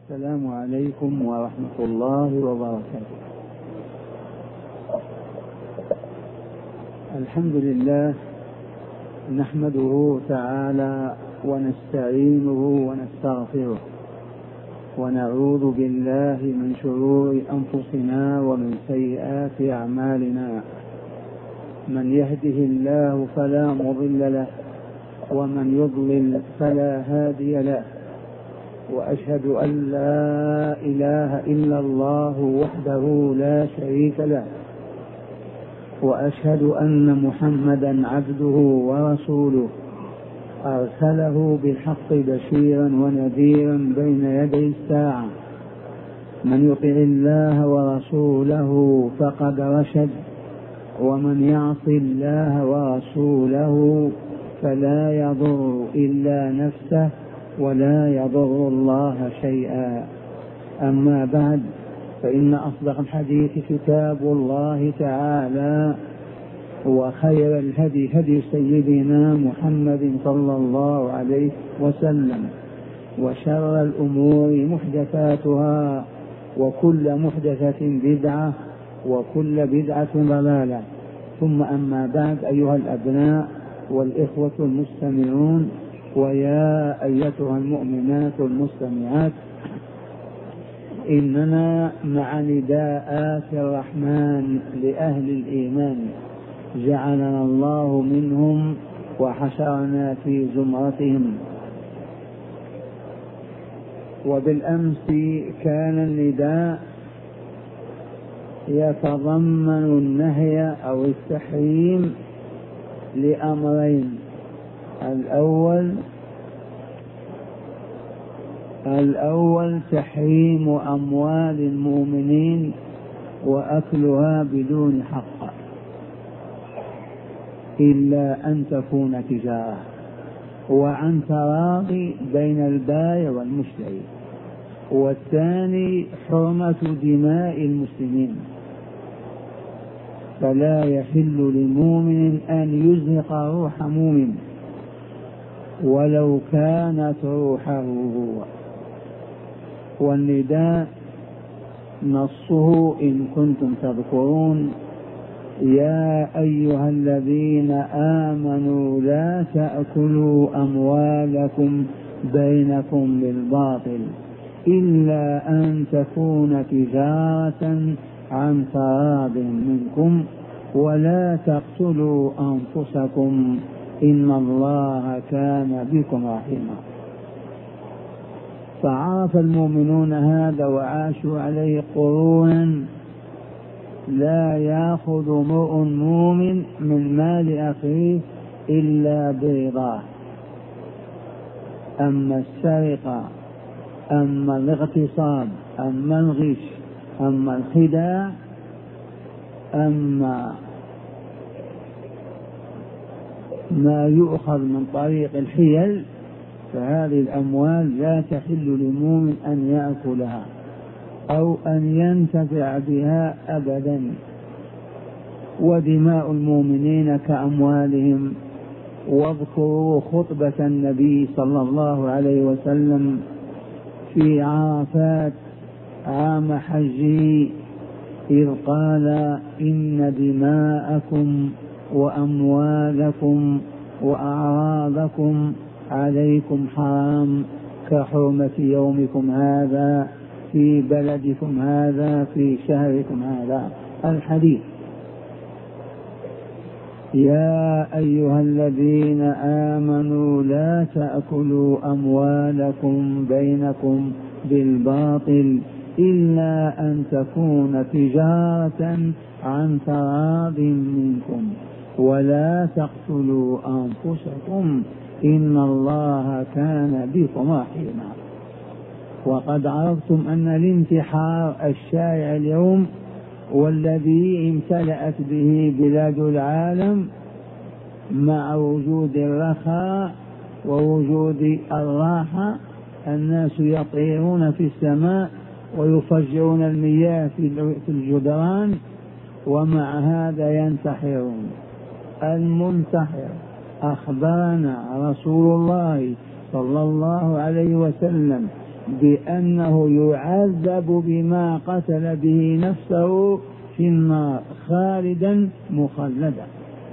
السلام عليكم ورحمة الله وبركاته. الحمد لله نحمده تعالى ونستعينه ونستغفره ونعوذ بالله من شرور أنفسنا ومن سيئات أعمالنا. من يهده الله فلا مضل له ومن يضلل فلا هادي له، وأشهد أن لا إله إلا الله وحده لا شريك له، وأشهد أن محمدا عبده ورسوله أرسله بالحق بشيرا ونذيرا بين يدي الساعة. من يطع الله ورسوله فقد رشد، ومن يعص الله ورسوله فلا يضر إلا نفسه ولا يضر الله شيئا. أما بعد، فإن أصدق الحديث كتاب الله تعالى، وخير الهدي هدي سيدنا محمد صلى الله عليه وسلم، وشر الأمور محدثاتها، وكل محدثة بدعة، وكل بدعة ضلالة. ثم أما بعد، أيها الأبناء والإخوة المستمعون، ويا أيتها المؤمنات المستمعات، إننا مع نداءات الرحمن لأهل الإيمان، جعلنا الله منهم وحشرنا في زمرتهم. وبالأمس كان النداء يتضمن النهي أو التحريم لأمرين: الأول تحريم أموال المؤمنين وأكلها بدون حق إلا أن تكون تجارة وعن تراضي بين البائع والمشتري. والثاني حرمة دماء المسلمين، فلا يحل لمؤمن أن يزهق روح مؤمن ولو كانت روحه هو. والنداء نصه إن كنتم تذكرون: يا أيها الذين آمنوا لا تأكلوا أموالكم بينكم بالباطل إلا أن تكون تجارة عن تراض منكم ولا تقتلوا أنفسكم إن الله كان بكم رحيما. فعرف المؤمنون هذا وعاشوا عليه قرونا. لا يأخذ امرؤ مؤمن من مال أخيه إلا برضاه. أما السرقة، أما الاغتصاب، أما الغش، أما الخداع، أما ما يؤخذ من طريق الحيل، فهذه الأموال لا تحل لمؤمن أن يأكلها أو أن ينتفع بها أبدا. ودماء المؤمنين كأموالهم. واذكروا خطبة النبي صلى الله عليه وسلم في عرفات عام حجه، إذ قال: إن دماءكم وأموالكم وأعراضكم عليكم حرام كحرمة يومكم هذا في بلدكم هذا في شهركم هذا. الحديث. يا أيها الذين آمنوا لا تأكلوا أموالكم بينكم بالباطل إلا أن تكون تجارة عن تراض منكم ولا تقتلوا أنفسكم إن الله كان بكم رحيما. وقد عرفتم أن الانتحار الشائع اليوم والذي امتلأت به بلاد العالم مع وجود الرخاء ووجود الراحة، الناس يطيرون في السماء ويفجرون المياه في الجدران، ومع هذا ينتحرون. المنتحر أخبرنا رسول الله صلى الله عليه وسلم بأنه يعذب بما قتل به نفسه في النار خالدا مخلدا،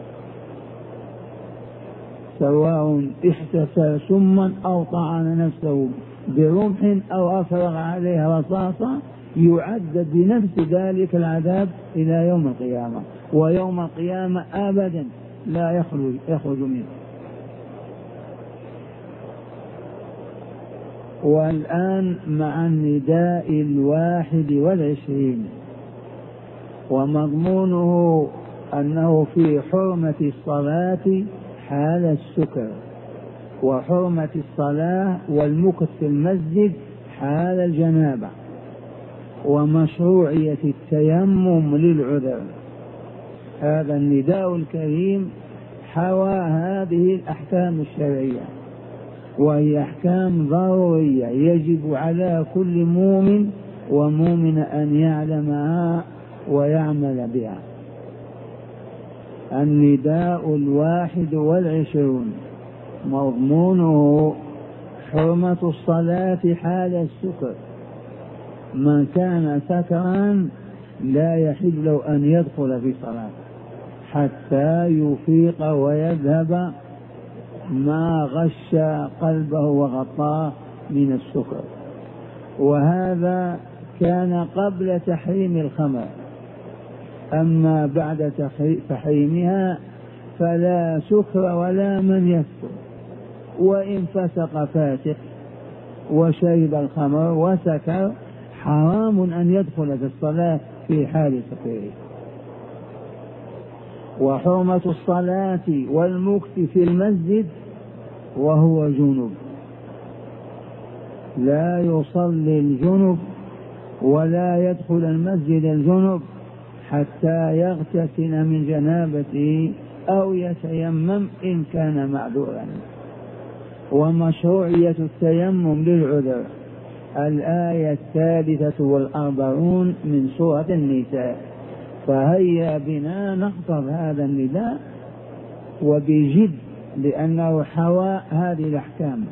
سواء احتسى سما أو طعن نفسه برمح أو أفرغ عليها رصاصا، يعذب بنفس ذلك العذاب إلى يوم القيامة، ويوم القيامة أبدا لا يخرج منه. والآن مع النداء 21، ومضمونه أنه في حرمة الصلاة حال السكر، وحرمة الصلاة والمكث في المسجد حال الجنابة، ومشروعية التيمم للعذر. هذا النداء الكريم حوى هذه الأحكام الشرعية، وهي أحكام ضرورية يجب على كل مؤمن ومؤمن أن يعلمها ويعمل بها. النداء 21 مضمونه حرمة الصلاة حال السكر، من كان سكرا لا يحل له أن يدخل في صلاة حتى يفيق ويذهب ما غش قلبه وغطاه من السكر. وهذا كان قبل تحريم الخمر، أما بعد تحريمها فلا سكر ولا من يسكر، وإن فسق فاسق وشرب الخمر وسكر حرام أن يدخل في الصلاة في حال سكره. وحرمة الصلاة والمكث في المسجد وهو جنب، لا يصلي الجنب ولا يدخل المسجد الجنب حتى يغتسل من جنابته أو يتيمم إن كان معذورا. ومشروعية التيمم للعذر الآية 43 من سورة النساء. فهيا بنا نحفظ هذا النداء وبجد، لأنه حوى هذه الأحكام.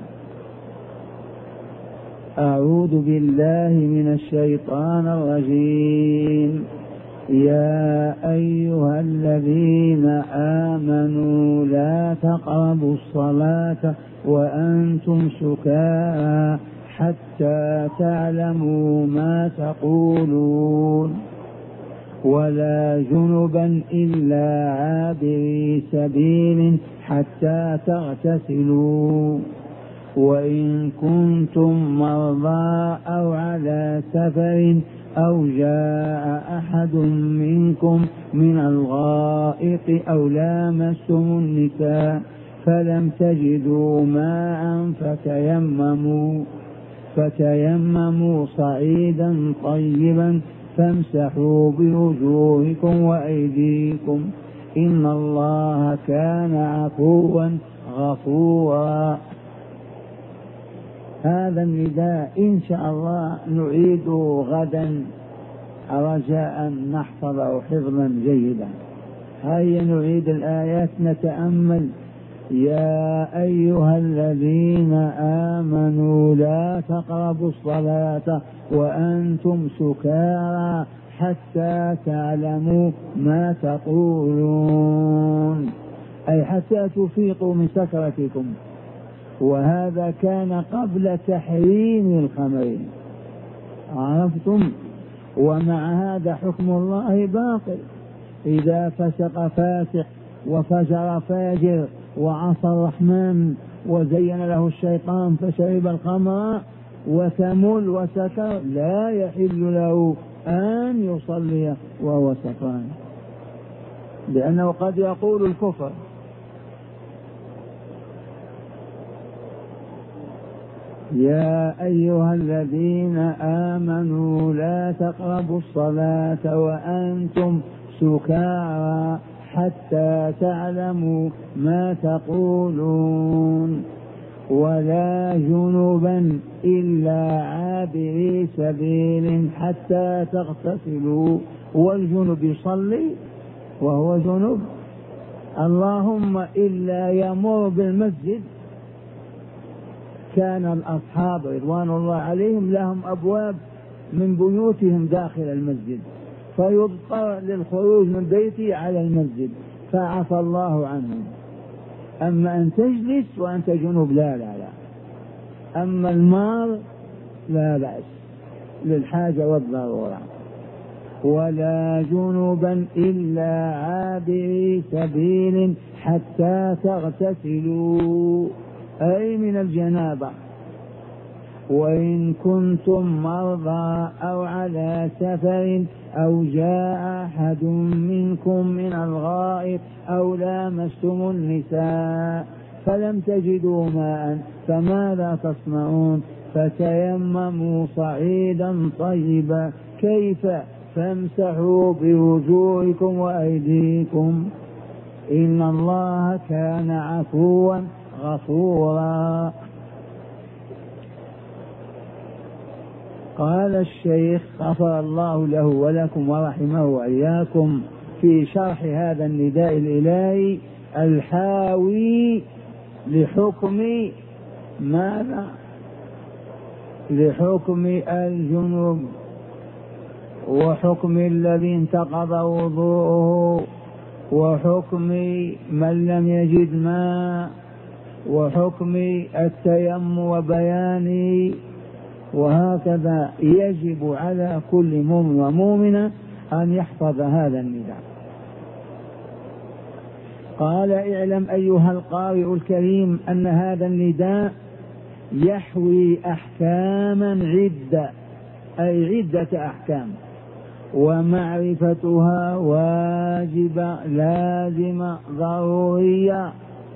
أعوذ بالله من الشيطان الرجيم. يا أيها الذين آمنوا لا تقربوا الصلاة وأنتم سكارى حتى تعلموا ما تقولون ولا جنبا إلا عابري سبيل حتى تغتسلوا وإن كنتم مرضى أو على سفر أو جاء أحد منكم من الغائط أو لامستم النساء فلم تجدوا ماء فتيمموا صعيدا طيبا فامسحوا بوجوهكم وأيديكم إن الله كان عفوا غفورا. هذا النداء إن شاء الله نعيده غدا رجاء نحفظه حفظا جيدا. هيا نعيد الآيات نتأمل. يا أيها الذين آمنوا لا تقربوا الصلاة وأنتم سكارى حتى تعلموا ما تقولون، أي حتى تفيقوا من سكرتكم. وهذا كان قبل تحريم الخمر، عرفتم؟ ومع هذا حكم الله باقي. إذا فسق فاسق وفجر فاجر وعصى الرحمن وزين له الشيطان فشرب الخمر وثمل وسكر لا يحل له أن يصلي وهو سكران، لأنه قد يقول الكفر. يا أيها الذين آمنوا لا تقربوا الصلاة وأنتم سكارى حتى تعلموا ما تقولون ولا جنبا إلا عابري سبيل حتى تغتسلوا. والجنب يصلي وهو جنب، اللهم إلا يمر بالمسجد كان الأصحاب رضوان الله عليهم لهم أبواب من بيوتهم داخل المسجد، فيضطر للخروج من بيته على المسجد، فعفى الله عنهم. أما أن تجلس وأنت جنوب لا لا لا. أما المار لا بأس للحاجة والضرورة. ولا جنبا إلا عابري سبيل حتى تغتسلوا، أي من الجنابة. وإن كنتم مرضى أو على سفر أو جاء أحد منكم من الغائط أو لامستم النساء فلم تجدوا ماء فماذا تصنعون؟ فتيمموا صعيدا طيبا. كيف؟ فامسحوا بوجوهكم وأيديكم إن الله كان عفوا غفورا. قال الشيخ غفر الله له ولكم ورحمه وإياكم في شرح هذا النداء الإلهي الحاوي لحكم ماذا؟ لحكم الجنوب، وحكم الذي انتقض وضوءه، وحكم من لم يجد ماء، وحكم التيمم وبيانه. وهكذا يجب على كل مؤمن ومؤمنة أن يحفظ هذا النداء. قال اعلم أيها القارئ الكريم أن هذا النداء يحوي أحكاما عدة، أي عدة أحكام، ومعرفتها واجبة لازمة ضرورية.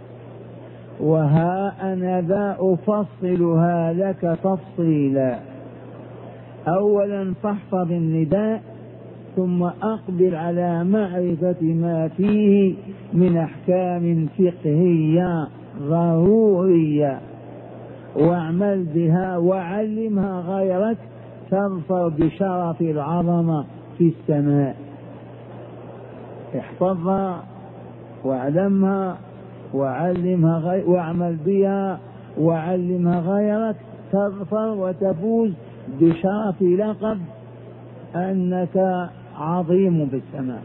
وها أنا ذا أفصلها لك تفصيلا. أولا فاحفظ النداء ثم أقبل على معرفة ما فيه من أحكام فقهية ضرورية، واعمل بها وعلمها غيرك تظفر بشرف العظمة في السماء. احفظها واعلمها وعلمها واعمل بها وعلمها غيرك تظفر وتفوز بشرف لقب أنك عظيم بالسماء.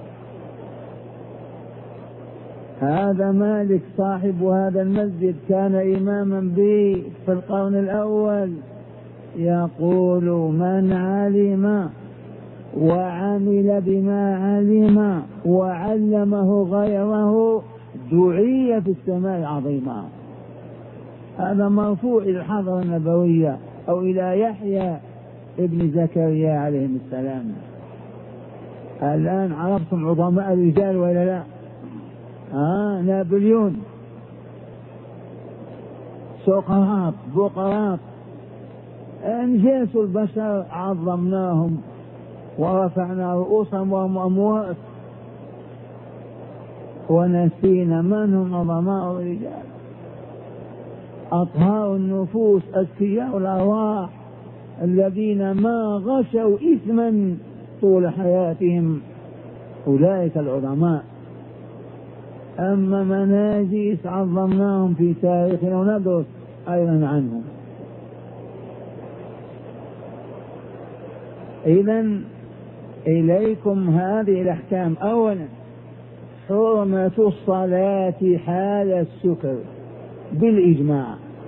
هذا مالك صاحب هذا المسجد كان إماما به في القرن الأول، يقول من علم وعمل بما علم وعلمه غيره دعي في السماء عظيما. هذا مرفوع إلى الحضرة النبوية أو إلى يحيى ابن زكريا عليهم السلام. الآن عرفتم عظماء الرجال ولا لا؟ نابليون، سقراط، بقراط، أنجاس البشر عظمناهم ورفعنا رؤوسهم وهم أموات، ونسينا من هم عظماء الرجال، أطهار النفوس، أذكياء الأرواح، الذين ما غشوا إثما طول حياتهم، أولئك العظماء. أما مناجيس عظمناهم في تاريخنا وندرس أيضا عنهم. إذن إليكم هذه الأحكام. أولا حرمة الصلاة حال السكر بالإجماع،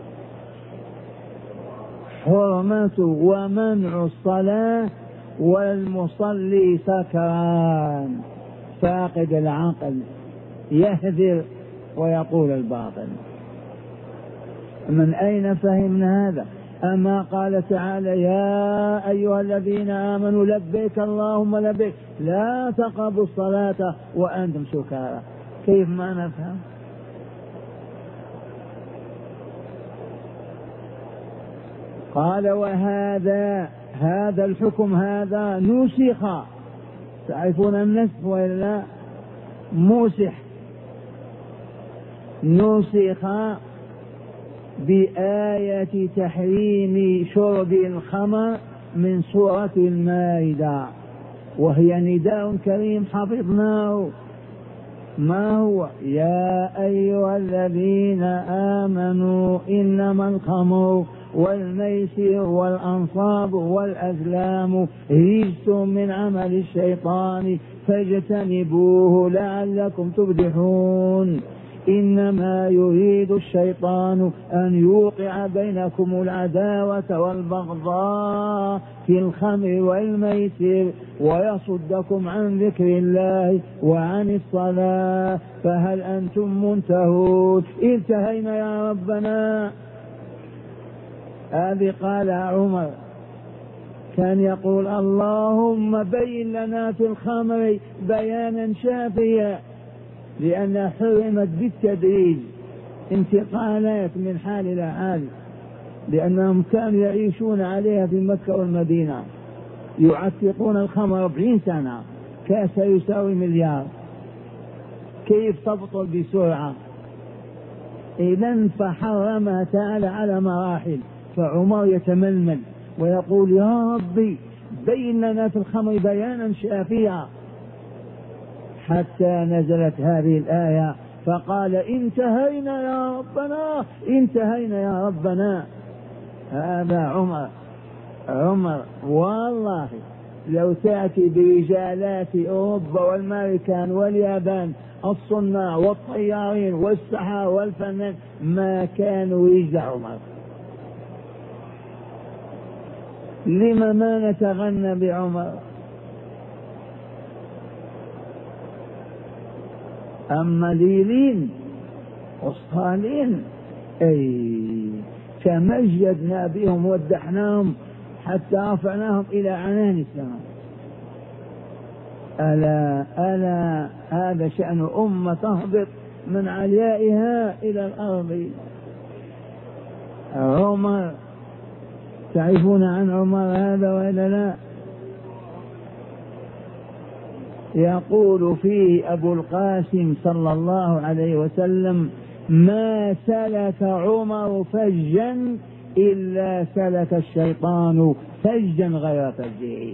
حرمة ومنع الصلاة والمصلي سكران فاقد العقل يهذر ويقول الباطل. من أين فهمنا هذا؟ أما قال تعالى يا أيها الذين آمنوا لبيك اللهم لبيك لا تقربوا الصلاة وأنتم سكارى. كيف ما نفهم؟ قال هذا الحكم هذا نسخ. تعرفون النسخ ولا موسح؟ نسخ بآية تحريم شرب الخمر من سورة المائدة، وهي نداء كريم حفظناه. ما هو؟ يا أيها الذين آمنوا إنما الخمر والميسر والأنصاب والأزلام رجس من عمل الشيطان فاجتنبوه لعلكم تفلحون. إنما يريد الشيطان أن يوقع بينكم العداوة والبغضاء في الخمر والميسر ويصدكم عن ذكر الله وعن الصلاة فهل أنتم منتهون؟ انتهينا يا ربنا. هذه قال عمر، كان يقول اللهم بين لنا في الخمر بيانا شافيا، لأنها حرمت بالتدريج انتقالات من حال إلى حال، لأنهم كانوا يعيشون عليها في مكة والمدينة، يعتقون الخمر 40 سنة، كاس يساوي مليار، كيف تبطل بسرعة؟ إذن فحرمها تعالى على مراحل. فعمر يتململ ويقول يا ربي بين لنا في الخمر بيانا شافيا، حتى نزلت هذه الآية فقال انتهينا يا ربنا، انتهينا يا ربنا. هذا عمر والله لو تأتي برجالات أوروبا والأمريكان واليابان الصناع والطيارين والسحار والفنان ما كانوا يجزع عمر. لما ما نتغنى بعمر؟ أما ليلين وصالين أي تمجدنا بهم ودحناهم حتى رفعناهم إلى عنان السماء. ألا هذا شأن أمة تهبط من عليائها إلى الأرض. عمر، تعرفون عن عمر هذا وإلا لا؟ يقول فيه أبو القاسم صلى الله عليه وسلم ما سلك عمر فجا إلا سلك الشيطان فجا غير فجه.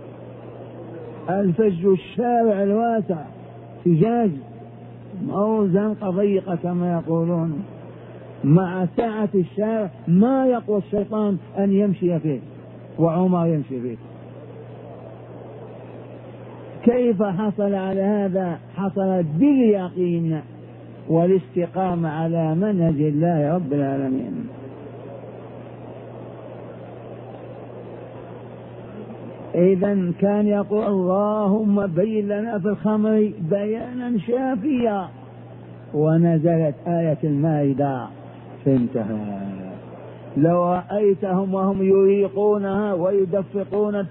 الفج الشارع الواسع فجاج أو زنقة ضيقة كما يقولون، مع سعة الشارع ما يقوى الشيطان أن يمشي فيه، وعمر يمشي فيه. كيف حصل على هذا؟ حصل باليقين والاستقامة على منهج الله رب العالمين. إذن كان يقول اللهم بين لنا في الخمر بيانا شافيا، ونزلت آية المائدة فانتهى. لو رأيتهم وهم يريقونها ويدفقون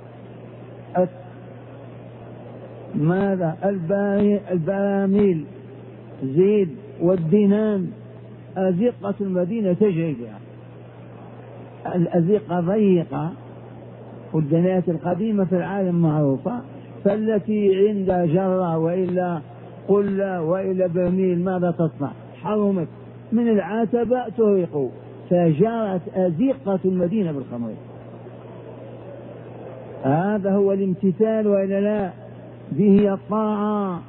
ماذا؟ البراميل زيد والدنان، أزقة المدينة تجري بها. الأزقة ضيقة، والدنيات القديمة في العالم معروفة، فالتي عندها جرة وإلا قلة وإلا برميل ماذا تصنع؟ حرمت من العتبة تهرق، فجرت أزقة المدينة بالخمر. هذا هو الامتثال وإلا لا؟ به الطاعة.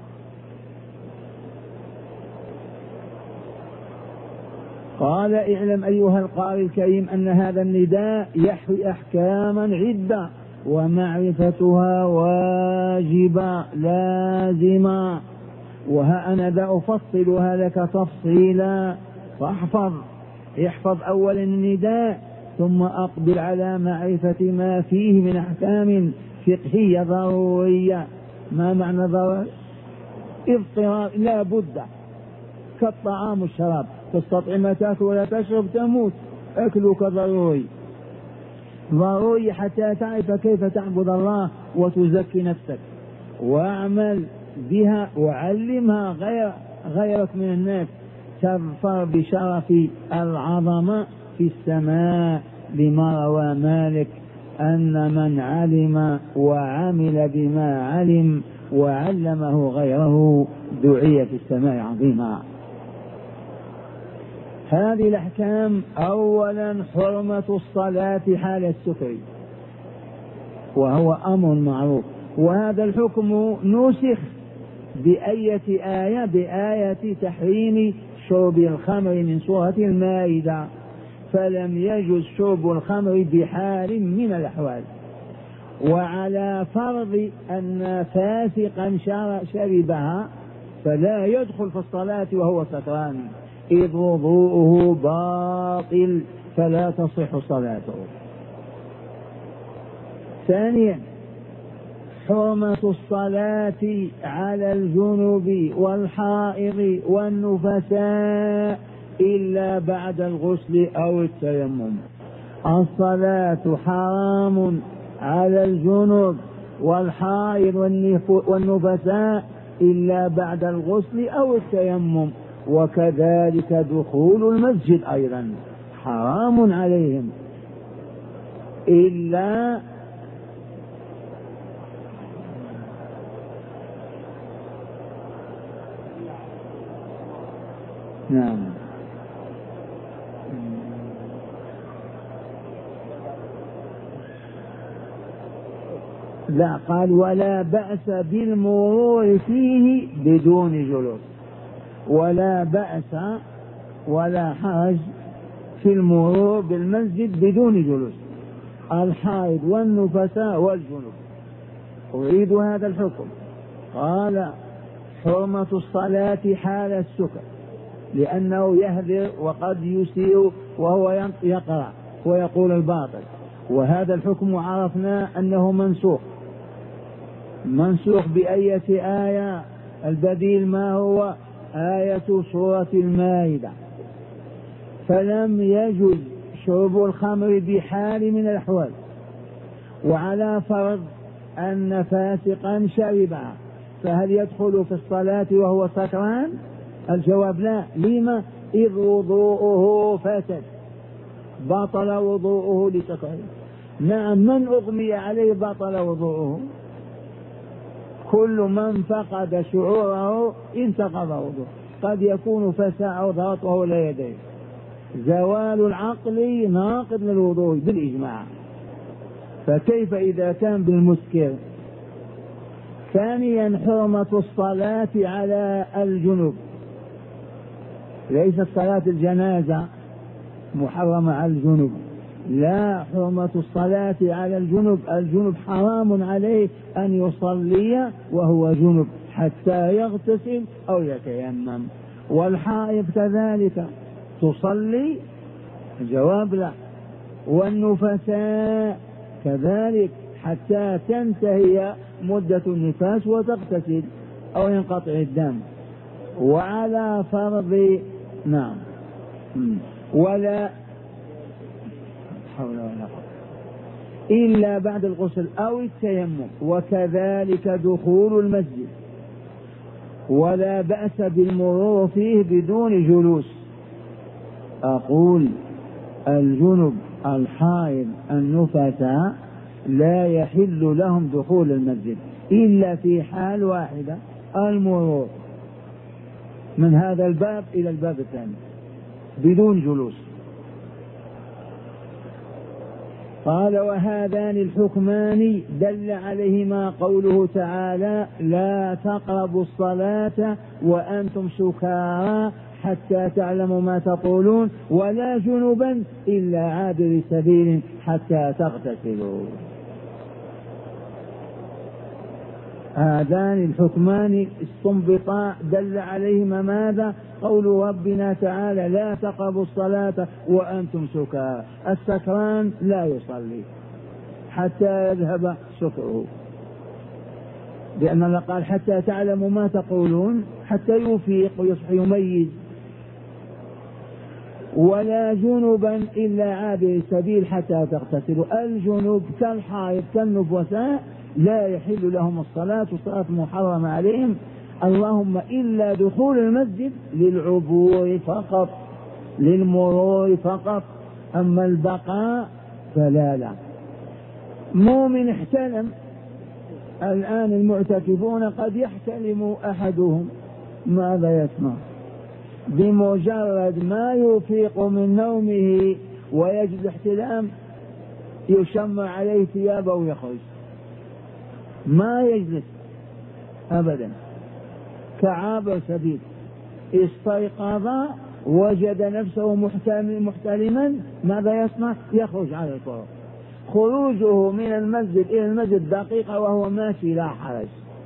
قال اعلم أيها القارئ الكريم أن هذا النداء يحوي أحكاما عدة ومعرفتها واجبة لازمة، وها أنا ذا أفصلها لك تفصيلا. احفظ أولا النداء ثم أقبل على معرفة ما فيه من أحكام فقهية ضرورية. ما معنى ضروري؟ اضطرار لا بد، كالطعام والشراب، تستطيع ما تأكل ولا تشرب تموت، أكلك ضروري حتى تعرف كيف تعبد الله وتزكي نفسك، واعمل بها وعلمها غيرك من الناس، تظفر بشرف العظمة في السماء. لما روى مالك أن من علم وعمل بما علم وعلمه غيره دعي في السماء عظيما. هذه الأحكام: أولا حرمة الصلاة حال السكر، وهو أمر معروف، وهذا الحكم نسخ بأية آية؟ بآية تحريم شرب الخمر من سورة المائدة، فلم يجوز شرب الخمر بحال من الأحوال. وعلى فرض أن فاسقا شربها فلا يدخل في الصلاة وهو سكران، إذ وضوءه باطل فلا تصح صلاته. ثانيا حرمة الصلاة على الجنوب والحائض والنفساء إلا بعد الغسل أو التيمم. الصلاة حرام على الجنوب والحائض والنفساء إلا بعد الغسل أو التيمم، وكذلك دخول المسجد أيضا حرام عليهم إلا نعم. لا، قال ولا بأس بالمرور فيه بدون جلوس، ولا بأس ولا حرج في المرور بالمسجد بدون جلوس، الحائض والنفساء والجنوب. أريد هذا الحكم. قال حرمة الصلاة حال السكر لأنه يهذر وقد يسيء وهو يقرأ ويقول الباطل، وهذا الحكم عرفنا أنه منسوخ بأية آية؟ البديل ما هو؟ آية سورة المائدة. فلم يجوز شرب الخمر بحال من الأحوال. وعلى فرض أن فاسقا شربها فهل يدخل في الصلاة وهو سكران؟ الجواب لا. لما؟ إذ وضوءه فاسد، بطل وضوءه لسكره. نعم، من أغمي عليه بطل وضوءه؟ كل من فقد شعوره انتقض وضوءه. قد يكون فساء أو ضغط وهو لا يدري. زوال العقل ناقض للوضوء بالإجماع، فكيف إذا كان بالمسكر؟ ثانيا حرمة الصلاة على الجنوب، ليست صلاة الجنازة محرمة على الجنوب، لا، حرمة الصلاة على الجنوب. الجنوب حرام عليه أن يصلي وهو جنب حتى يغتسل أو يتيمم. والحائض كذلك تصلي؟ الجواب لا. والنفساء كذلك حتى تنتهي مدة النفاس وتغتسل أو ينقطع الدم. وعلى فرض نعم ولا حول ولا قوة إلا بعد الغسل أو التيمم، وكذلك دخول المسجد. ولا بأس بالمرور فيه بدون جلوس. أقول الجنب الحائض النفساء لا يحل لهم دخول المسجد إلا في حال واحدة، المرور من هذا الباب إلى الباب الثاني بدون جلوس. قال وهذان الحكمان دل عليهما قوله تعالى لا تقربوا الصلاة وأنتم سكارى حتى تعلموا ما تقولون ولا جنبا إلا عابر سبيل حتى تغتسلوا. هذان الحكمان استنبطا دل عليهما ماذا؟ قول ربنا تعالى لا تقربوا الصلاة وأنتم سكارى. السكران لا يصلي حتى يذهب سكره، لأن الله قال حتى تعلموا ما تقولون، حتى يفيق ويصبح يميز. ولا جنبا إلا عابر سبيل حتى تغتسلوا. الجنوب كالحائض كالنفساء لا يحل لهم الصلاة، والصلاة محرمة عليهم، اللهم إلا دخول المسجد للعبور فقط، للمرور فقط، أما البقاء فلا. لا. مؤمن احتلم الآن، المعتكفون قد يحتلم أحدهم، ماذا يسمع؟ بمجرد ما يفيق من نومه ويجد احتلام يشمع عليه ثيابه ويخرج، ما يجلس أبدا. كعابر سبيل، استيقظ وجد نفسه محتلما، ماذا يصنع؟ يخرج على الطرق. خروجه من المسجد إلى المسجد دقيقة وهو ماشي لا حرج.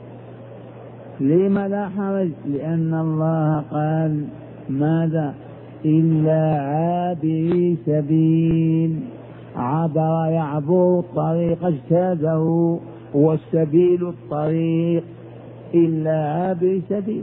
لما لا حرج؟ لأن الله قال ماذا؟ إلا عابري سبيل. عبر يعبر الطريق اجتازه، والسبيل الطريق، إلا عابري سبيل.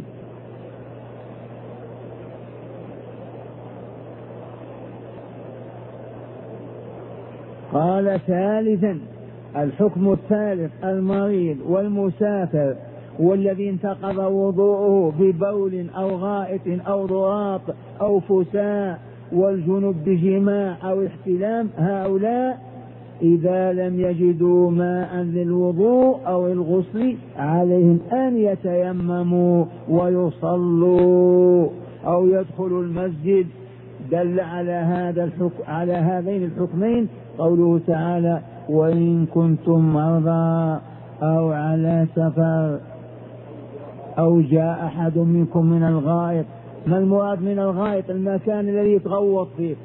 قال ثالثا الحكم الثالث المريض والمسافر والذي انتقض وضوءه ببول أو غائط أو ضراط أو فساء والجنب بجماع أو احتلام، هؤلاء إذا لم يجدوا ماء للوضوء أو الغسل عليهم أن يتيمموا ويصلوا أو يدخلوا المسجد. دل على هذا الحكم، على هذين الحكمين قوله تعالى: وإن كنتم مرضى أو على سفر أو جاء أحد منكم من الغائط. ما المراد من الغائط؟ المكان الذي يتغوط فيه.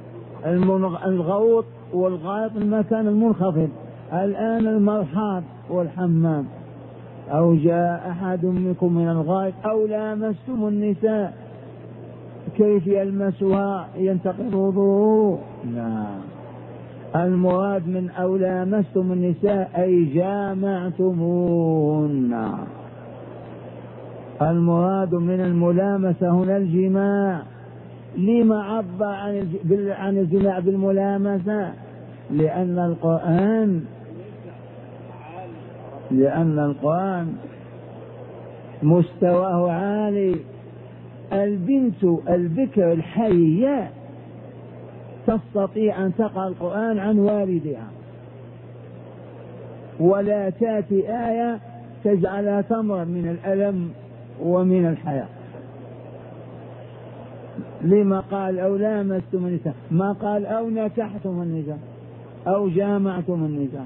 الغوط والغائط المكان المنخفض، الآن المرحاض والحمام. أو جاء أحد منكم من الغائط أو لامستم النساء. كيف يلمسها؟ ينتقض وضوءه؟ لا، المراد من أو لامستم النساء أي جامعتموهن. المراد من الملامسة هنا الجماع. لما عبر عن الجماع بالملامسة؟ لأن القرآن مستواه عالي. البنت البكر الحية تستطيع أن تقرأ القرآن عن والدها، ولا تأتي آية تجعلها تمر من الألم ومن الحياة. لما قال أو لامستم النساء؟ ما قال أو نكحتم النساء أو جامعتم النساء،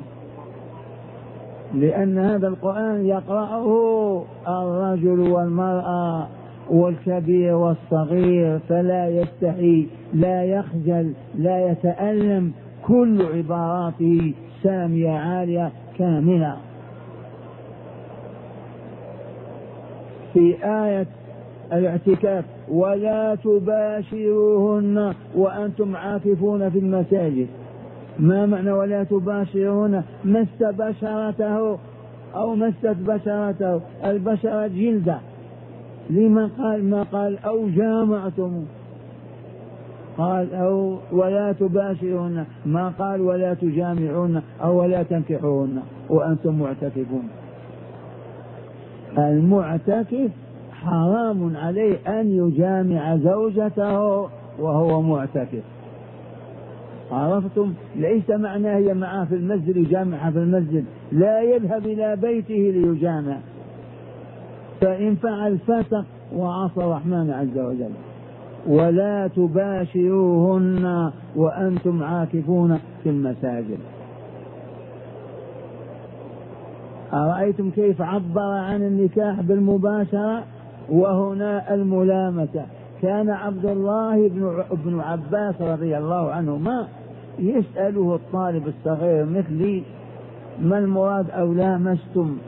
لأن هذا القرآن يقرأه الرجل والمرأة والكبير والصغير، فلا يستحي، لا يخجل، لا يتألم، كل عباراته سامية عالية كاملة. في آية الاعتكاف: ولا تباشروهن وأنتم عاكفون في المساجد. ما معنى ولا تباشروهن؟ مس بشرته أو مست بشرته، البشرة جلده. لما قال ما قال أو جامعتم؟ قال أو ولا تباشرون، ما قال ولا تجامعون أو ولا تنكحون وأنتم معتكفون. المعتكف حرام عليه أن يجامع زوجته وهو معتكف. عرفتم؟ ليس معناه هي معه في المسجد يجامعها في المسجد، لا يذهب إلى بيته ليجامع، فإن فعل فسق وعصى الرحمن عز وجل. ولا تباشروهن وأنتم عاكفون في المساجد. أرأيتم كيف عبر عن النكاح بالمباشرة؟ وهنا الملامسة. كان عبد الله بن عباس رضي الله عنهما يسأله الطالب الصغير مثلي: ما المراد أو لامستم؟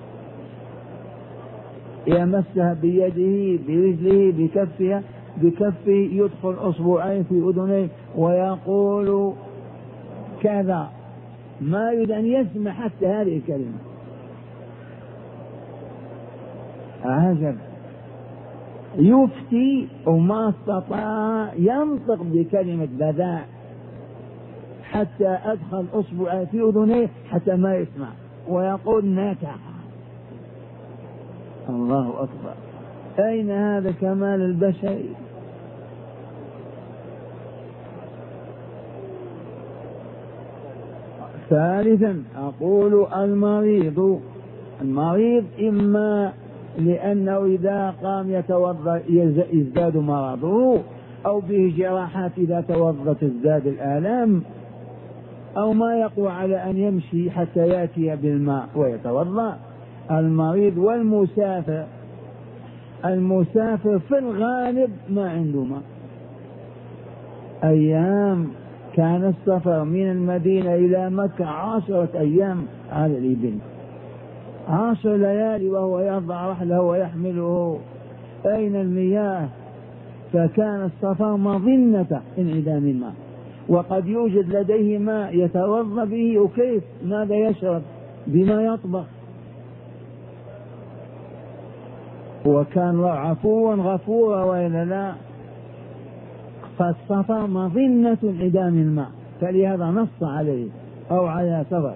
يمسها بيده برجله بكفها، بكفه يدخل أصبعين في أذنيه ويقول كذا، ما يريد أن يسمع حتى هذه الكلمة. عجب، يفتي وما استطاع ينطق بكلمة بذاء حتى أدخل أصبعين في أذنيه حتى ما يسمع، ويقول نكح. الله أكبر، أين هذا كمال البشري؟ ثالثا أقول المريض إما لأنه إذا قام يتوضأ يزداد مرضه، أو به جراحات إذا توضأ تزداد الآلام، أو ما يقوى على أن يمشي حتى يأتي بالماء ويتوضأ. المريض والمسافر المسافر في الغالب ما عنده ماء. أيام كان السفر من المدينة إلى مكة 10 أيام على الإبل، 10 ليالي وهو يضع رحله ويحمله. أين المياه؟ فكان السفر مظنة انعدام الماء، وقد يوجد لديه ماء يتوضا به، وكيف ماذا يشرب؟ بما يطبخ. وكان عفوا غفورا وإلا لا؟ فالسفر مظنة انعدام الماء، فلهذا نص عليه أو على سفر.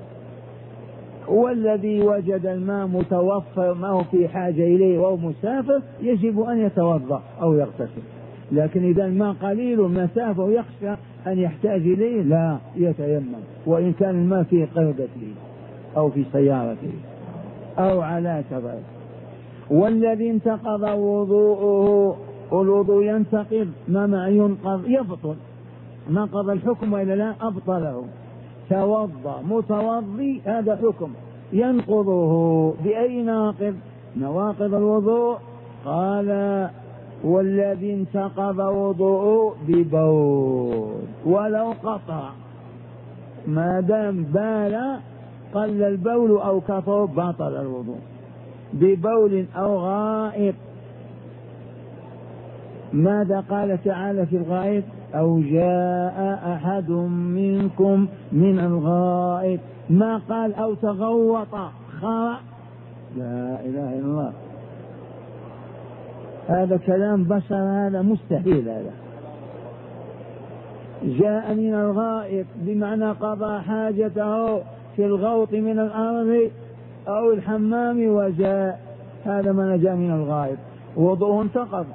والذي وجد الماء متوفر ما هو في حاجة إليه وهو مسافر يجب أن يتوضأ أو يغتسل. لكن إذا الماء قليل المسافة ويخشى أن يحتاج إليه لا يتيمم، وإن كان الماء في قربته أو في سيارته أو على سفر. والذي انتقض وضوءه، الوضوء ينتقض ما مع ينقض يبطل، نقض الحكم وإلا لا؟ أبطله. توضأ متوضي هذا حكم، ينقضه بأي ناقض؟ نواقض الوضوء. قال والذي انتقض وضوءه ببول ولو قطع، ما دام بال قل البول أو كثر بطل الوضوء، ببول أو غائط. ماذا قال تعالى في الغائط؟ أو جاء أحد منكم من الغائط، ما قال أو تغوط خرع. لا إله إلا الله، هذا كلام بشر، هذا مستحيل. هذا جاء من الغائط بمعنى قضى حاجته في الغوط من الأرض أو الحمام وجاء، هذا ما جاء من الغائط وضوءه انتقض.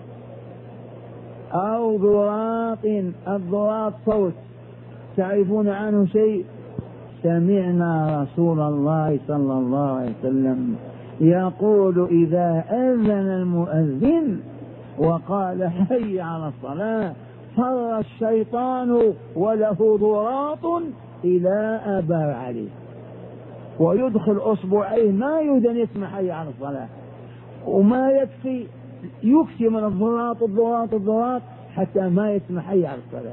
أو ضراط، الضراط صوت تعرفون عنه شيء؟ سمعنا رسول الله صلى الله عليه وسلم يقول إذا أذن المؤذن وقال حي على الصلاة فر الشيطان وله ضراط إلى أبار عليه، ويدخل أصبعيه ما يريد أن يسمع حي على الصلاة، وما يكفي يكفي من الضراط الضراط الضراط حتى ما يسمع حي على الصلاة.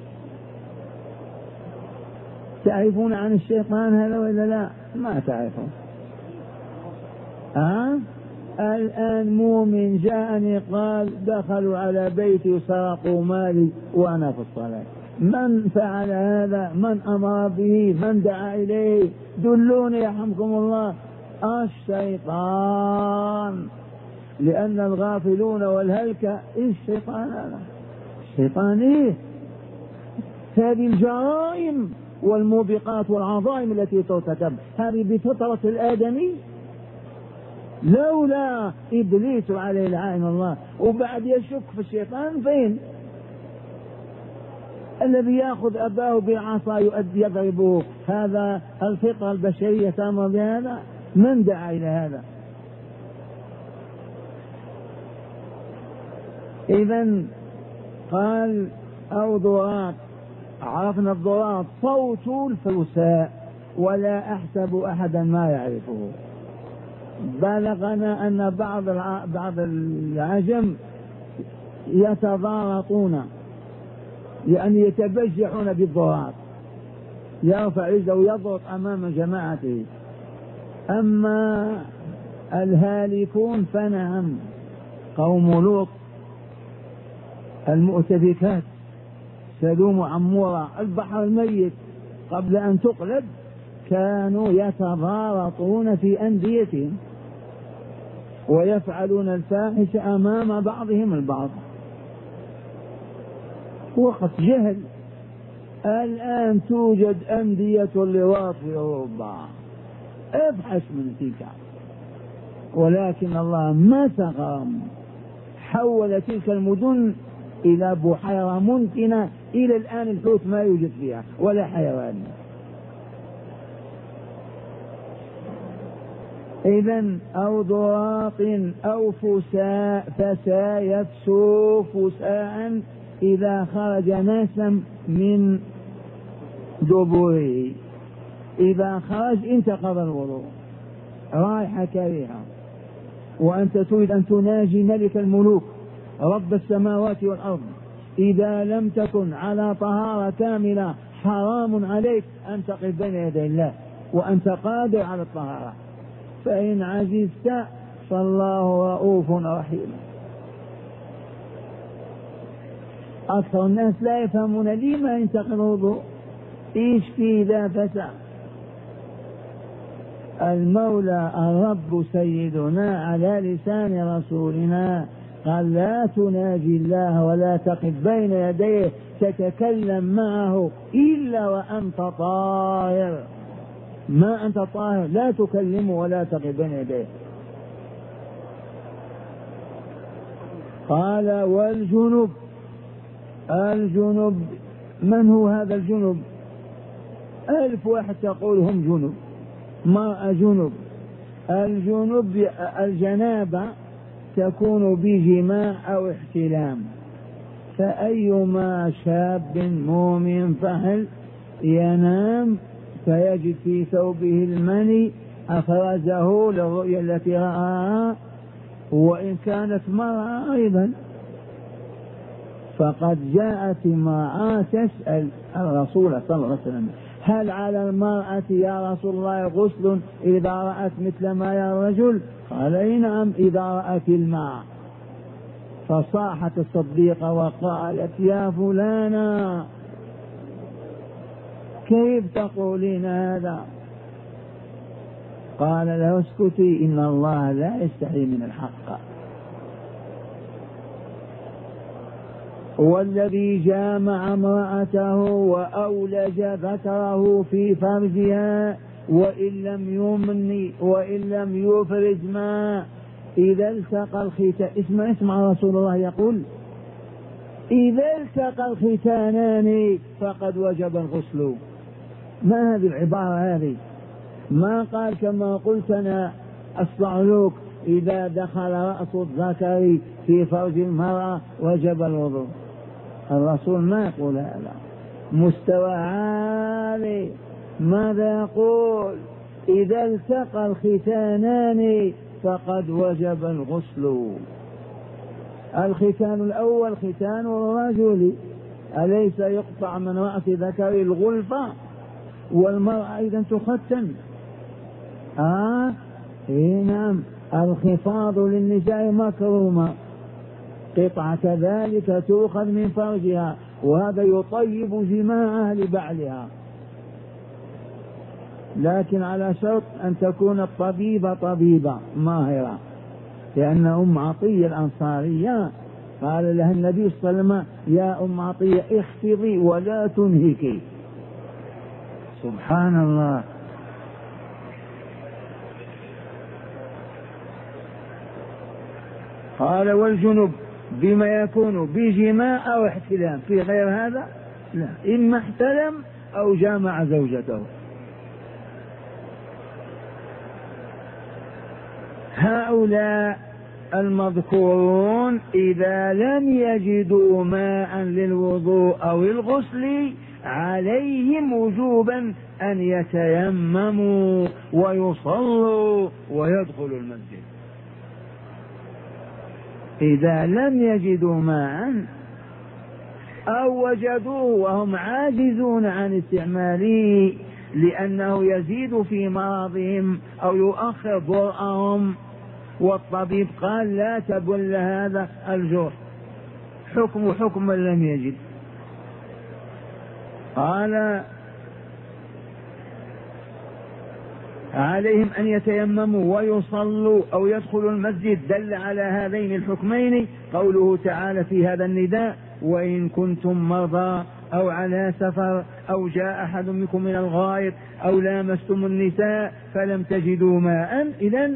تعرفون عن الشيطان هذا ولا لا؟ ما تعرفون. الآن مؤمن جاءني قال دخلوا على بيتي وسرقوا مالي وأنا في الصلاة، من فعل هذا؟ من أمر به؟ من دعا إليه؟ دلوني يرحمكم الله. الشيطان، لأن الغافلون والهلكة الشيطان. هذا الشيطان إيه؟ هذه الجرائم والموبقات والعظائم التي ترتكب هذه بفطرة الآدمي، لولا إبليس عليه لعنة الله. وبعد يشك في الشيطان فين؟ الذي يأخذ أباه بعصا يضربه، هذا الفطرة البشرية تأمر بهذا؟ من دعا إلى هذا؟ إذن قال أو ضراط، عرفنا الضراط صوت الفرساء، ولا أحسب أحدا ما يعرفه. بلغنا أن بعض العجم يتضارطون، يعني يتبجحون بالضراط، يرفع يده ويضغط أمام جماعته. أما الهالكون فنعم، قوم لوط المؤتفكات سدوم وعمورة البحر الميت قبل أن تقلب كانوا يتضارطون في أنديتهم ويفعلون الفاحش أمام بعضهم البعض، وقت جهل. الآن توجد أندية اللواط في أوروبا، ابحث من تلك، ولكن الله ما سغم، حول تلك المدن إلى بحيرة منتنة إلى الآن الحوت ما يوجد فيها ولا حيوان. إذن أو ضراط أو فساء، فساء يفسو فساء إذا خرج ناسا من دبره، إذا خرج انتقض الوضوء، رائحة كريهة. وأنت تريد أن تناجي ملك الملوك رب السماوات والأرض، إذا لم تكن على طهارة كاملة حرام عليك أن تقف بين يدي الله وأنت قادر على الطهارة. فإن عجزت فالله رؤوف رحيم. أكثر الناس لا يفهمون لما ينتقل الوضوء، إيش في ذا فسع. المولى الرب سيدنا على لسان رسولنا قال لا تناجي الله ولا تقف بين يديه تتكلم معه إلا وأنت طاهر. ما أنت طاهر لا تكلمه ولا تقف بين يديه. قال والجنب. الجنب من هو هذا الجنب؟ 1000 واحد تقول هم جنب، ما جنب. الجنب الجنابة تكون بجماع أو احتلام، فأيما شاب مؤمن فهل ينام فيجد في ثوبه المني أفرزه للرؤيا التي رآها، وإن كانت مرأة أيضا. فقد جاءت امرأة تسأل الرسول صلى الله عليه وسلم هل على المرأة يا رسول الله غسل إذا رأت مثل ما يرى الرجل؟ قال أي نعم إذا رأت الماء. فصاحت الصديقة وقالت يا فلانة كيف تقولين هذا؟ قال له اسكتي إن الله لا يستحي من الحق. والذي جامع امرأته وأولج ذكره في فرجها وإن لم يفرج ما إذا التقى الختان. اسمع رسول الله يقول إذا التقى الختانان فقد وجب الغسل. ما هذه العبارة هذه؟ ما قال كما قلت أنا الصعلوك إذا دخل رأس الذكر في فرج المرأة وجب الوضوء. الرسول ما يقول هذا، مستوى عالي. ماذا يقول؟ إذا التقى الختانان فقد وجب الغسل. الختان الأول ختان الرجل، أليس يقطع من رأس ذكر الغلفة؟ والمرأة أيضا تختن. إيه نعم. الخفاض للنساء مكرومة، قطعة كذلك تؤخذ من فرجها، وهذا يطيب جماعها لبعلها، لكن على شرط أن تكون الطبيبة طبيبة ماهرة. لأن أم عطية الأنصارية قال لها النبي صلى الله عليه وسلم يا أم عطية اخفضي ولا تنهكي. سبحان الله. قال والجنب بما يكون بجماع أو احتلام، في غير هذا لا، إما احتلم أو جامع زوجته. هؤلاء المذكورون إذا لم يجدوا ماء للوضوء أو الغسل عليهم وجوبا أن يتيمموا ويصلوا ويدخلوا المسجد. إذا لم يجدوا ماء أو وجدوه وهم عاجزون عن استعماله لأنه يزيد في مرضهم أو يؤخر ضررهم، والطبيب قال لا تبل هذا الجرح، حكم من لم يجد. قال عليهم أن يتيمموا ويصلوا أو يدخلوا المسجد. دل على هذين الحكمين قوله تعالى في هذا النداء وإن كنتم مرضى أو على سفر أو جاء أحد منكم من الغائط أو لامستم النساء فلم تجدوا ماء إذن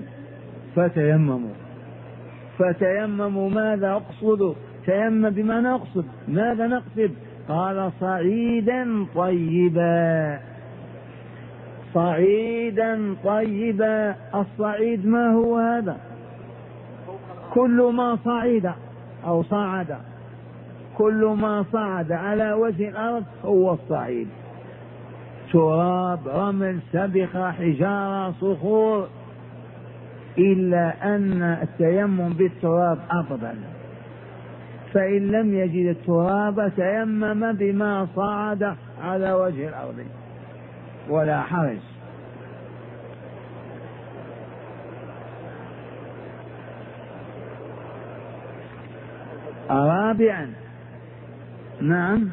فتيمموا. ماذا أقصد؟ تيمم بما نقصد. ماذا نقصد؟ قال صعيدا طيبا. صعيدا طيبا. الصعيد ما هو هذا؟ كل ما صعد أو صعد، كل ما صعد على وجه الأرض هو الصعيد. تراب، رمل، سبخة، حجارة، صخور. إلا أن التيمم بالتراب أفضل، فإن لم يجد التراب تيمم بما صعد على وجه الأرض ولا حرج. رابعا، نعم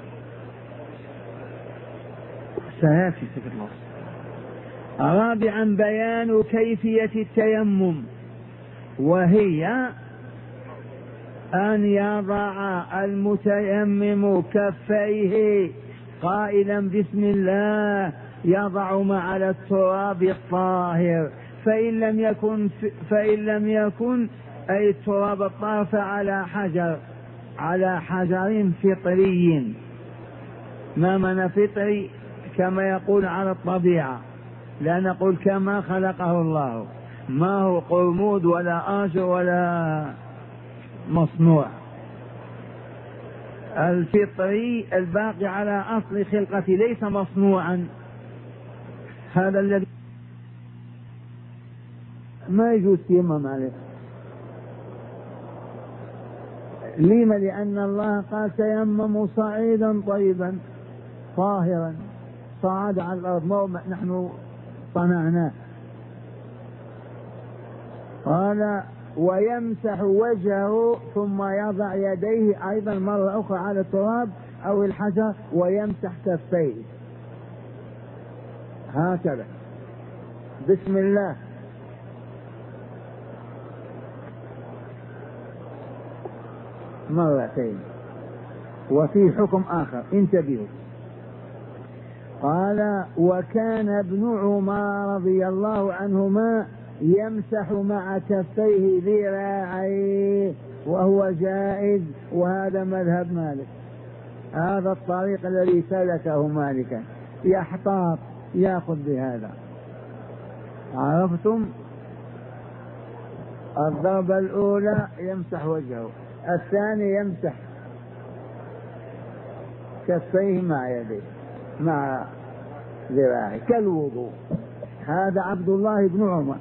سيأتي في النص. رابعا بيان كيفية التيمم، وهي أن يضع المتيمم كفيه قائلا بسم الله، يضعهما على التراب الطاهر، فإن لم يكن أي التراب الطاهر على حجر فطري. ما معنى فطري؟ كما يقول على الطبيعة، لا نقول كما خلقه الله، ما هو قرمود ولا آجر ولا مصنوع. الفطري الباقي على أصل خلقته ليس مصنوعا، هذا الذي ما يجوز تيمم عليه. لما؟ لأن الله قال تيمموا صعيدا طيبا طاهرا، صعد على الأرض، ما نحن صنعناه. قال ويمسح وجهه ثم يضع يديه أيضا مرة أخرى على التراب أو الحجر ويمسح كفيه هكذا بسم الله. مرتين. وفي حكم آخر انتبهوا، قال وكان ابن عمر رضي الله عنهما يمسح مع كفيه ذراعيه وهو جائز، وهذا مذهب مالك، هذا الطريق الذي سلكه مالكا، يحتاط يأخذ بهذا. عرفتم؟ الضربة الأولى يمسح وجهه، الثاني يمسح كفيه مع يديه مع ذراعه كالوضوء. هذا عبد الله بن عمر،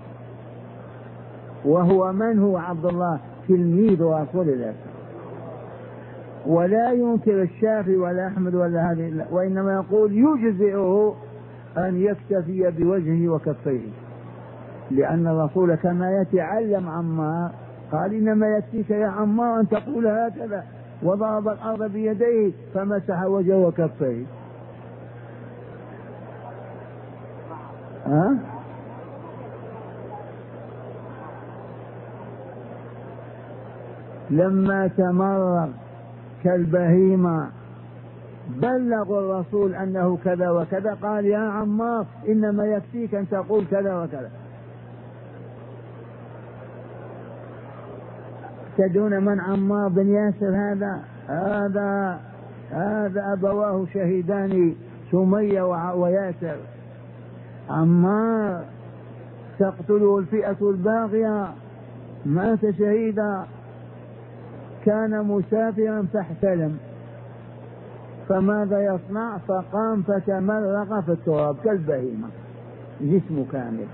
وهو من هو عبد الله؟ تلميذ رسول الله، ولا ينكر الشافعي ولا أحمد ولا هذه، وإنما يقول يجزئه أن يكتفي بوجهه وكفيه، لأن الرسول كما يتعلم عمار قال إنما يكفيك يا عمار أن تقول هكذا، وضرب الأرض بيديه فمسح وجهه وكفيه. لما تمرر كالبهيمة بلغوا الرسول أنه كذا وكذا، قال يا عمار إنما يكفيك أن تقول كذا وكذا. تدون من عمار بن ياسر؟ هذا أبواه شهيدان، سمية وياسر. عمار تقتله الفئة الباغية، مات شهيدا، كان مسافرا فاحتلم، فماذا يصنع؟ فقام فتمرغ في التراب كالبهيمة، جسمه كامل.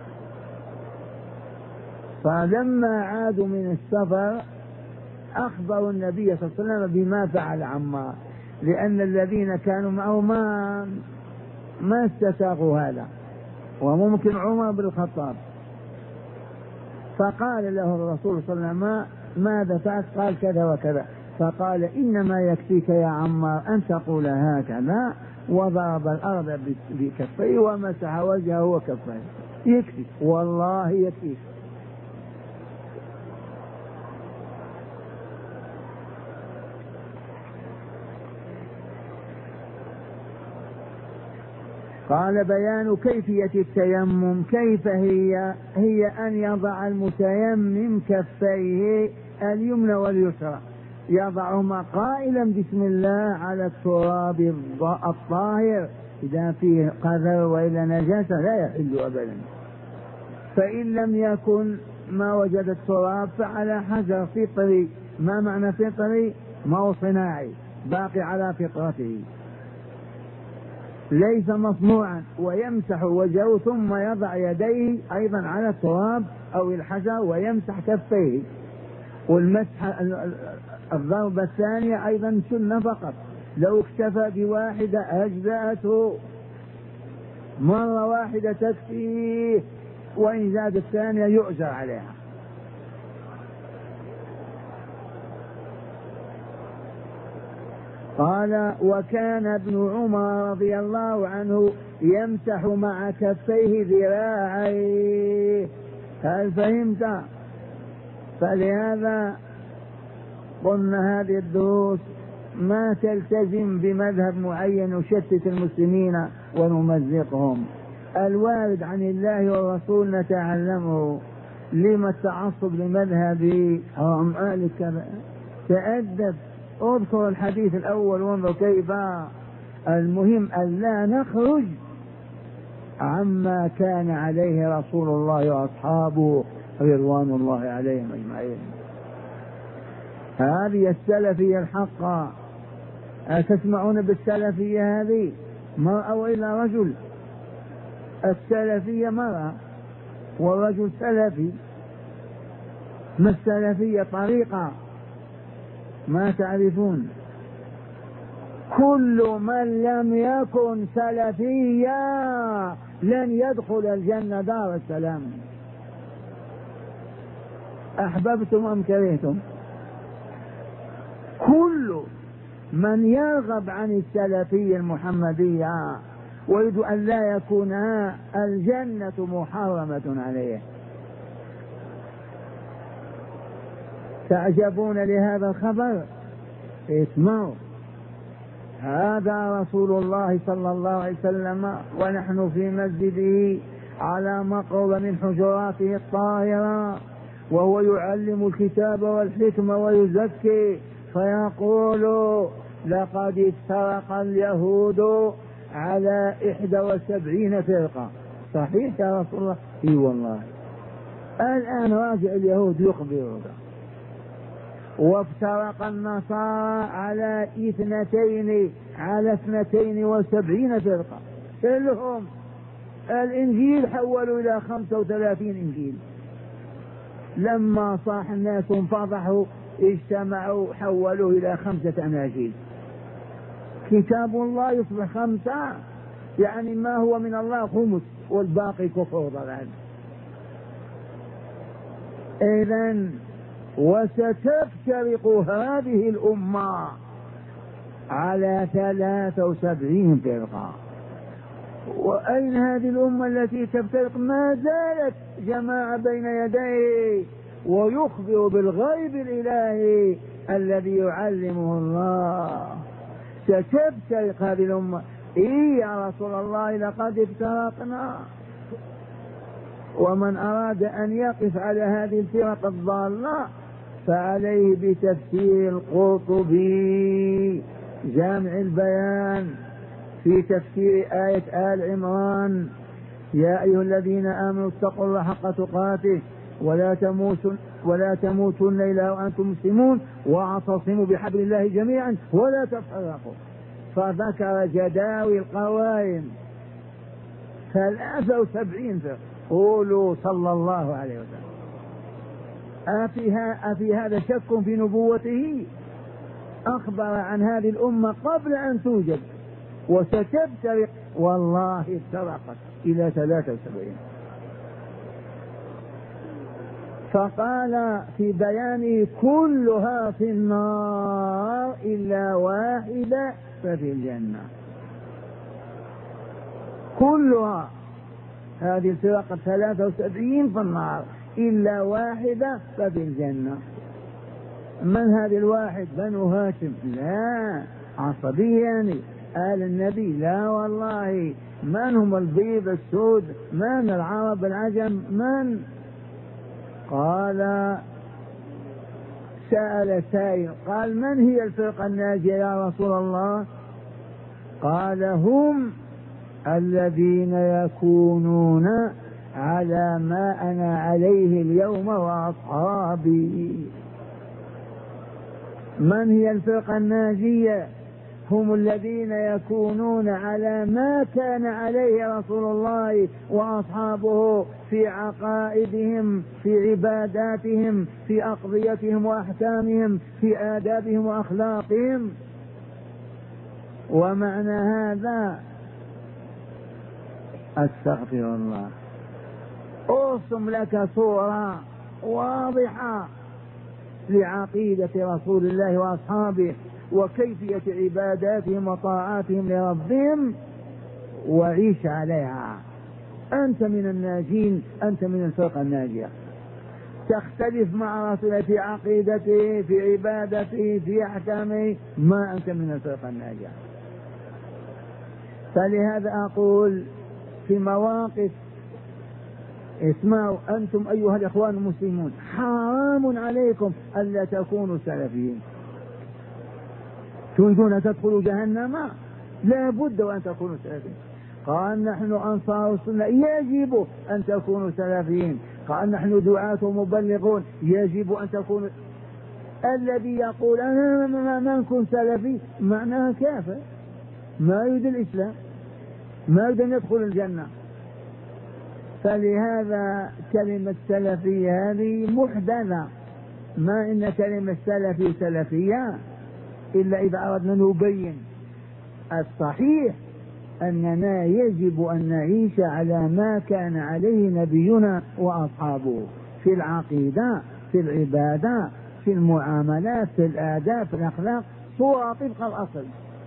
فلما عادوا من السفر أخبروا النبي صلى الله عليه وسلم بما فعل عمار، لأن الذين كانوا معه ما استساغوا هذا، وممكن عمر بن الخطاب. فقال له الرسول صلى الله عليه وسلم ماذا فعلت؟ قال كذا وكذا. فقال إنما يكفيك يا عمار أن تقول هكذا، وضرب الأرض بكفيه ومسح وجهه وكفيه. يكفي والله يكفيك. قال بيان كيفية التيمم، كيف هي أن يضع المتيمم كفيه اليمنى واليسرى، يضعهما قائلا بسم الله على التراب الطاهر، إذا فيه قذر وإلا نجاسة لا يحل أبدا. فإن لم يكن ما وجد التراب فعلى حجر فطري. ما معنى فطري؟ ما هو صناعي، باقي على فطرته. ليس مصنوعا، ويمسح وجهه ثم يضع يديه أيضا على التراب أو الحجر ويمسح كفيه. والمسح الضربة الثانية أيضا سنة فقط، لو اكتفى بواحدة أجزأته، مرة واحدة تكفيه، وإن زاد الثانية يؤجر عليها. قال: وكان ابن عمر رضي الله عنه يمسح مع كفيه ذراعيه. هل فهمت؟ فلهذا قلنا هذه الدروس ما تلتزم بمذهب معين نشتت المسلمين ونمزقهم. الوارد عن الله والرسول نتعلمه. لما التعصب لمذهبي حرام آلك؟ تأدب، اذكر الحديث الأول وانظر كيف. المهم أن لا نخرج عما كان عليه رسول الله وأصحابه رضوان الله عليهم أجمعين. هذه السلفية الحقة. أتسمعون بالسلفية هذه؟ مرأة وإلا رجل؟ السلفية مرأة والرجل سلفي. ما السلفية؟ طريقة ما تعرفون. كل من لم يكن سلفيا لن يدخل الجنة دار السلام، أحببتم أم كرهتم. كل من يرغب عن السلفية المحمدية ويريد أن لا يكون الجنة محرمة عليه. تعجبون لهذا الخبر؟ اسمعوا، هذا رسول الله صلى الله عليه وسلم ونحن في مسجده على مقرب من حجراته الطاهرة، وهو يعلم الكتاب والحكمة ويزكي، فيقول: لقد افترق اليهود على 71 فرقة. صحيح يا رسول الله؟ اي والله. الآن راجع اليهود يخبرك. وافترق النصارى على 72 فرقة. كلهم الإنجيل حولوا إلى 35 إنجيل. لما صاح الناس انفضحوا اجتمعوا حولوه إلى 5 أناجيل. كتاب الله يصبح 5، يعني ما هو من الله 5 والباقي كفر ضلال. إذن وستفترق هذه الأمة على 73 فرقة. وأين هذه الأمة التي تفترق؟ ما زالت جماعة بين يديه ويخبر بالغيب الإلهي الذي يعلمه الله. ستفترق هذه الأمة. إيه يا رسول الله لقد افترقنا. ومن أراد أن يقف على هذه الفرق الضالة فعليه بتفسير القرطبي جامع البيان في تفسير آية آل عمران: يا أيها الذين آمنوا اتقوا الله حق تقاته ولا تموتن إلا وأنتم مسلمون واعتصموا بحبل الله جميعا ولا تفرقوا. فذكر جداوي القوائم 73 فرقة. قولوا صلى الله عليه وسلم. أفي هذا شك في نبوته؟ أخبر عن هذه الأمة قبل أن توجد وستفترق، والله افترقت إلى 73. فقال في بيانه: كلها في النار إلا واحدة ففي الجنة. كلها هذه الفرق 73 في النار إلا واحدة ففي الجنة. من هذه الواحد؟ بنو هاشم؟ لا، عصبي يعني آل النبي؟ لا والله. من هم البيض السود؟ من العرب العجم؟ من؟ قال: سأل سائل قال: من هي الفرقة الناجية يا رسول الله؟ قال: هم الذين يكونون على ما أنا عليه اليوم وأصحابي. من هي الفرقة الناجية؟ هم الذين يكونون على ما كان عليه رسول الله وأصحابه في عقائدهم، في عباداتهم، في أقضيتهم وأحكامهم، في آدابهم وأخلاقهم. ومعنى هذا أستغفر الله، أرسم لك صورة واضحة لعقيدة رسول الله وأصحابه وكيفية عباداتهم وطاعاتهم لربهم وعيش عليها. أنت من الناجين، أنت من الفرقة الناجية. تختلف مع رسوله في عقيدته، في عبادته، في أحكامه، ما أنت من الفرقة الناجية. فلهذا أقول في مواقف، اسمعوا أنتم أيها الإخوان المسلمون، حرام عليكم ألا تكونوا سلفيين. تريدون تدخلوا جهنم؟ لا بد وأن تكونوا سلفيين. قال نحن أنصار السنة يجب أن تكونوا سلفيين. قال نحن دعاة ومبلغون يجب أن تكونوا. الذي يقول أنا ما نكون سلفي معناه كافر، ما يريد الإسلام، ما يريد أن يدخل الجنة. فلهذا كلمة سلفية هذه محدثة. ما إن كلمة سلفي سلفية إلا إذا أردنا نبين. الصحيح أننا يجب أن نعيش على ما كان عليه نبينا وأصحابه في العقيدة، في العبادة، في المعاملات، في الآداب، في الأخلاق، صورة طبق الأصل.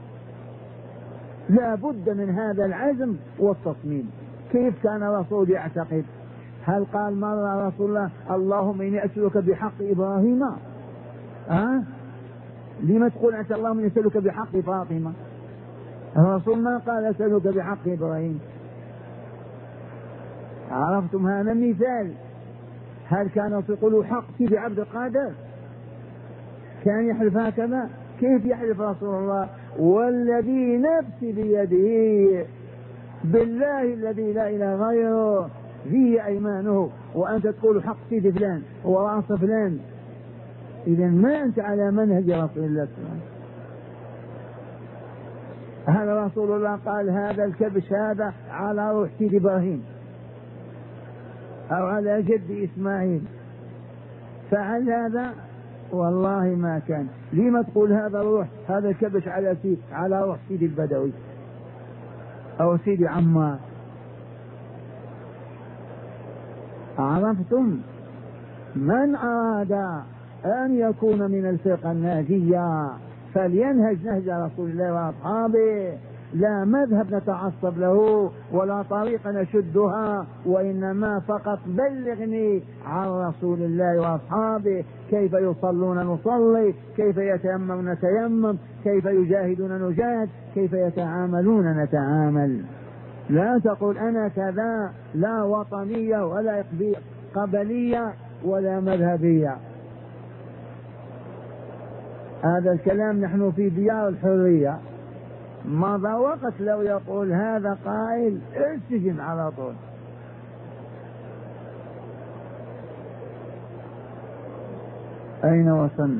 لا بد من هذا العزم والتصميم. كيف كان الرسول يعتقد؟ هل قال مرة رسول الله اللهم إني أسألك بحق إبراهيم؟ لما تقول أنت اللهم إني أسألك بحق فاطمة؟ الرسول ما قال أسألك بحق إبراهيم. عرفتم هذا المثال؟ هل كان يقول حق سيدي عبد القادر؟ كان يحلف هكذا؟ كيف يحلف رسول الله؟ والذي نفسي بيده، بالله الذي لا إله غيره، فيه أيمانه، وأنت تقول حق سيدي فلان ورأس فلان. إذا ما أنت على منهج رسول الله صلى الله عليه وسلم. هذا رسول الله قال هذا الكبش هذا على روح سيدي إبراهيم أو على جد إسماعيل، فعل هذا؟ والله ما كان. لما تقول هذا روح هذا الكبش على روح سيدي البدوي أو سيدي عمار؟ عرفتم؟ من أراد أن يكون من الفرقة الناجية فلينهج نهج رسول الله وأصحابه. لا مذهب نتعصب له ولا طريقة نشدها، وإنما فقط بلغني عن رسول الله وأصحابه. كيف يصلون نصلي، كيف يتيمم نتيمم، كيف يجاهدون نجاهد، كيف يتعاملون نتعامل. لا تقول أنا كذا، لا وطنية ولا قبلية ولا مذهبية. هذا الكلام نحن في ديار الحرية. مضى وقت لو يقول هذا قائل السجن على طول. أين وصلنا؟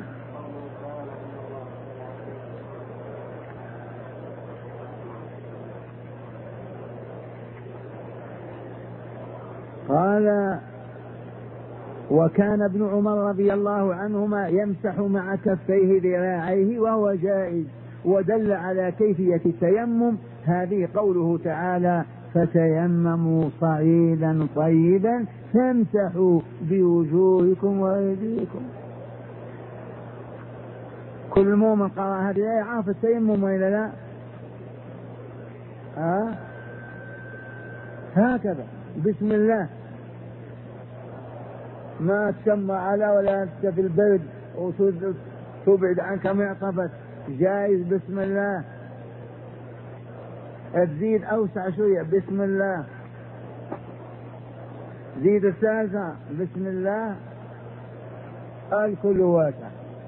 قال وكان ابن عمر رضي الله عنهما يمسح مع كفيه ذراعيه وهو جائز. ودل على كيفية التيمم هذه قوله تعالى فتيمموا صعيدا طيبا فامسحوا بوجوهكم وأيديكم. كل مؤمن قرأ هذه الآية عارف التيمم وإلا لا؟ هكذا بسم الله، ما تسمى على ولا أنت في البرد وتبعد عنك معطفة، جائز بسم الله. تزيد أوسع شوية بسم الله، زيد الثالثة بسم الله، الكل واسع.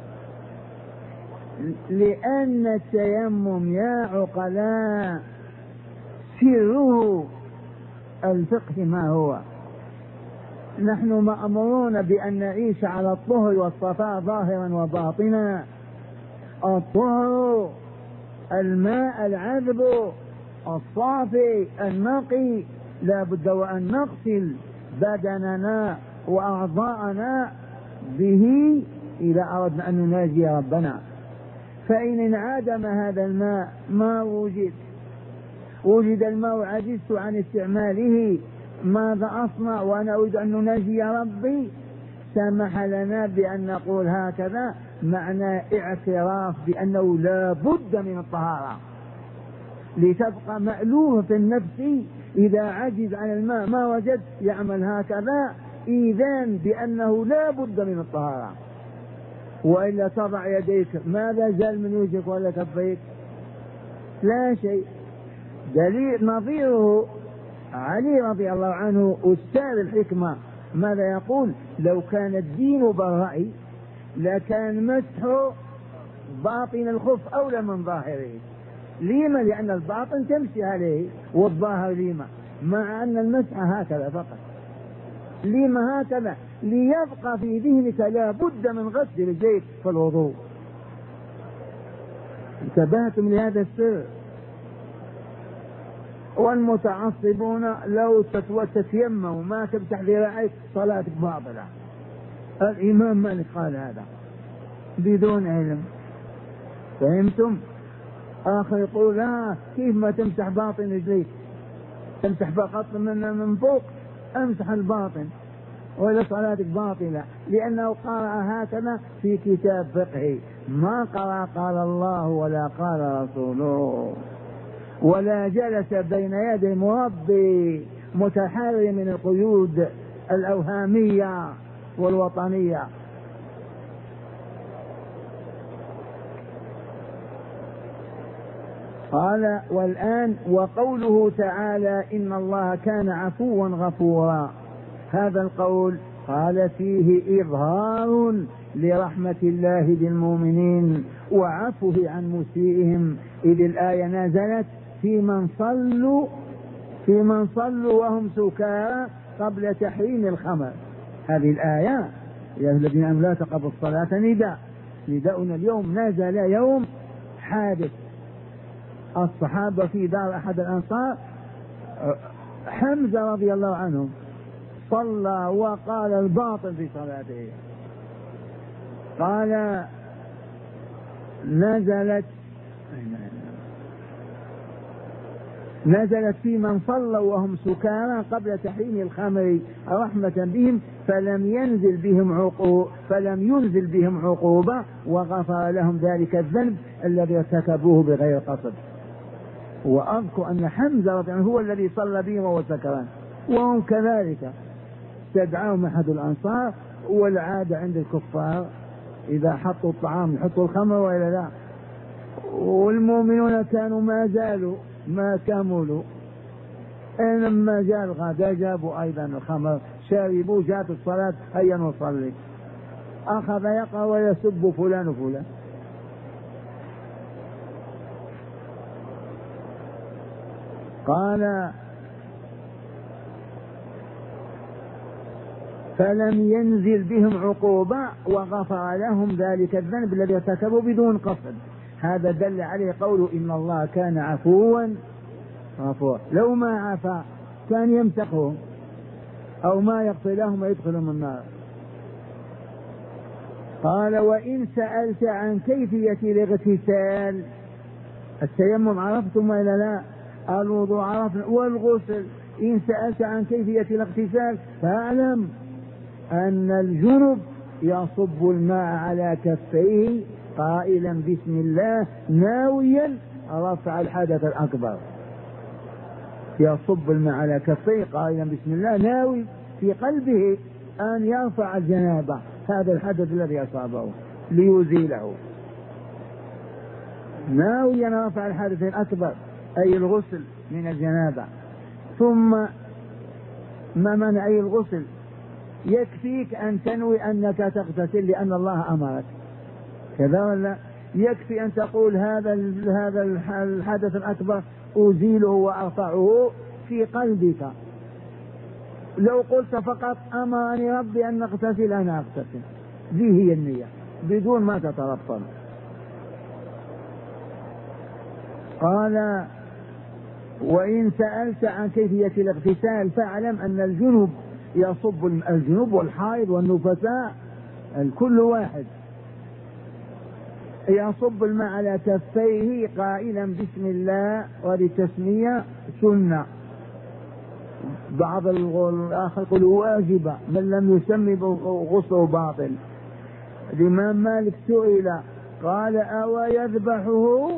لأن التيمم يا عقلاء سره الفقه ما هو؟ نحن مأمورون بأن نعيش على الطهر والصفاء ظاهرا وباطنا. الطهر الماء العذب الصافي النقي لا بد وأن نغسل بدننا وأعضاءنا به إذا أردنا أن نناجي ربنا. فإن انعدم هذا الماء ما وجد الماء عجزت عن استعماله، ماذا أصنع وأنا أريد أن نناجي ربي؟ سمح لنا بأن نقول هكذا، معنى اعتراف بأنه لا بد من الطهارة لتبقى مألوفة في النفس. إذا عجز عن الماء ما وجد يعمل هكذا، إذن بأنه لا بد من الطهارة. وإلا تضع يديك ماذا زال من وجهك ولا كفيك؟ لا شيء. دليل نظيره علي رضي الله عنه أستاذ الحكمة ماذا يقول؟ لو كان الدين بالرأي لكان مسح باطن الخف أولى من ظاهره. لما؟ لأن الباطن تمشي عليه والظاهر لما، مع أن المسح هكذا فقط. لما هكذا؟ ليبقى في ذهنك لا بد من غسل اليدين في الوضوء. انتبهتم لهذا السر؟ والمتعصبون لو تتيمموا ما تمسح ذراعيك صلاتك باطلة. الإمام مالك قال هذا بدون علم. فهمتم؟ آخر يقول لا، كيف ما تمسح باطن رجليك؟ تمسح فقط من فوق، امسح الباطن ولا صلاتك باطلة، لأنه قرأ هكذا في كتاب فقهي، ما قرأ قال الله ولا قال رسوله، ولا جلس بين يدي مربي متحرر من القيود الأوهامية والوطنية. قال والآن وقوله تعالى إن الله كان عفوا غفورا، هذا القول قال فيه إظهار لرحمة الله بالمؤمنين وعفوه عن مسيئهم، إذ الآية نزلت في من صلوا وهم سكارى قبل تحريم الخمر. هذه الآية يا الذين آمنوا لا تقربوا الصلاة نداؤنا اليوم نزل يوم حادث. الصحابة في دار أحد الأنصار حمزة رضي الله عنه صلى وقال الباطل في صلاته، قال نزلت في من صلوا وهم سكارى قبل تحريم الخمر رحمة بهم فلم ينزل بهم عقوبة وغفر لهم ذلك الذنب الذي ارتكبوه بغير قصد. وأذكر أن حمزة رضي الله عنه هو الذي صلى بهم وهو سكران، وهم كذلك استدعاهم أحد الأنصار، والعادة عند الكفار إذا حطوا الطعام يحطوا الخمر وإلا لا، والمؤمنون كانوا ما زالوا ما كملوا، لما جاء الغداء جابوا أيضا الخمر شاربوا، جاءت الصلاة هيا نصلي، أخذ يقرأ ويسب فلان وفلان. قال فلم ينزل بهم عقوبة وغفر لهم ذلك الذنب الذي ارتكبوا بدون قصد. هذا دل عليه قوله إن الله كان عفوا غفورا. لو ما عفا كان يمسخهم أو ما يغفر لهم ويدخلهم النار. قال وإن سألت عن كيفية الاغتسال، التيمم عرفتم ولا لا؟ الوضوء عرفنا، والغسل. إن سألت عن كيفية الاغتسال فاعلم أن الجنب يصب الماء على كفيه قائلا بسم الله ناويا رفع الحدث الأكبر. يصب الماء على كفيه قائلا بسم الله ناوي في قلبه أن يرفع الجنابة، هذا الحدث الذي أصابه ليزيله، ناويا رفع الحدث الأكبر أي الغسل من الجنابة. ثم ما منع أي الغسل؟ يكفيك أن تنوي أنك تغتسل لأن الله أمرك كذا، ولا يكفي أن تقول هذا الحدث الأكبر أزيله وأرفعه في قلبك. لو قلت فقط أمرني ربي أن نغتسل أنا أغتسل، ذي هي النية بدون ما تترفض. قال وإن سألت عن كيفية الاغتسال فاعلم أن الجنوب يصب الجنوب والحائض والنفساء الكل واحد يصب الماء على كفيه قائلا بسم الله، وللتسمية سنة. بعض الآخر يقول واجبة، من لم يسمي غسله باطل. الإمام مالك سئل قال أو يذبحه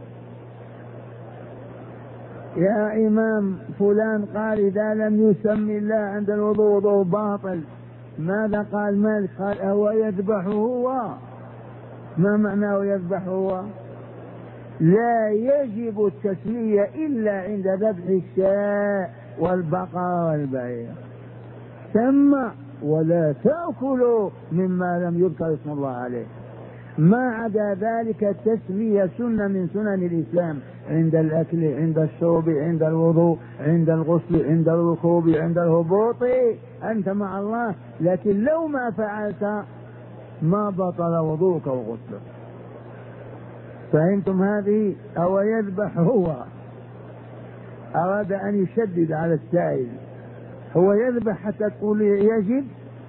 يا إمام فلان؟ قال إذا لم يسمي الله عند الوضوء وضوء باطل. ماذا قال مالك؟ قال أو يذبحه هو. ما معناه يذبحه هو؟ لا يجب التسمية إلا عند ذبح الشاء والبقرة والبعير. سمى ولا تأكلوا مما لم يذكر اسم الله عليه. ما عدا ذلك التسمية سنة من سنن الإسلام، عند الأكل، عند الشرب، عند الوضوء، عند الغسل، عند الركوب، عند الهبوط، أنت مع الله. لكن لو ما فعلت ما بطل وضوءك وغسلك. فهمتم هذه؟ أو يذبح هو، أراد أن يشدد على السائل. هو يذبح حتى تقول يجب؟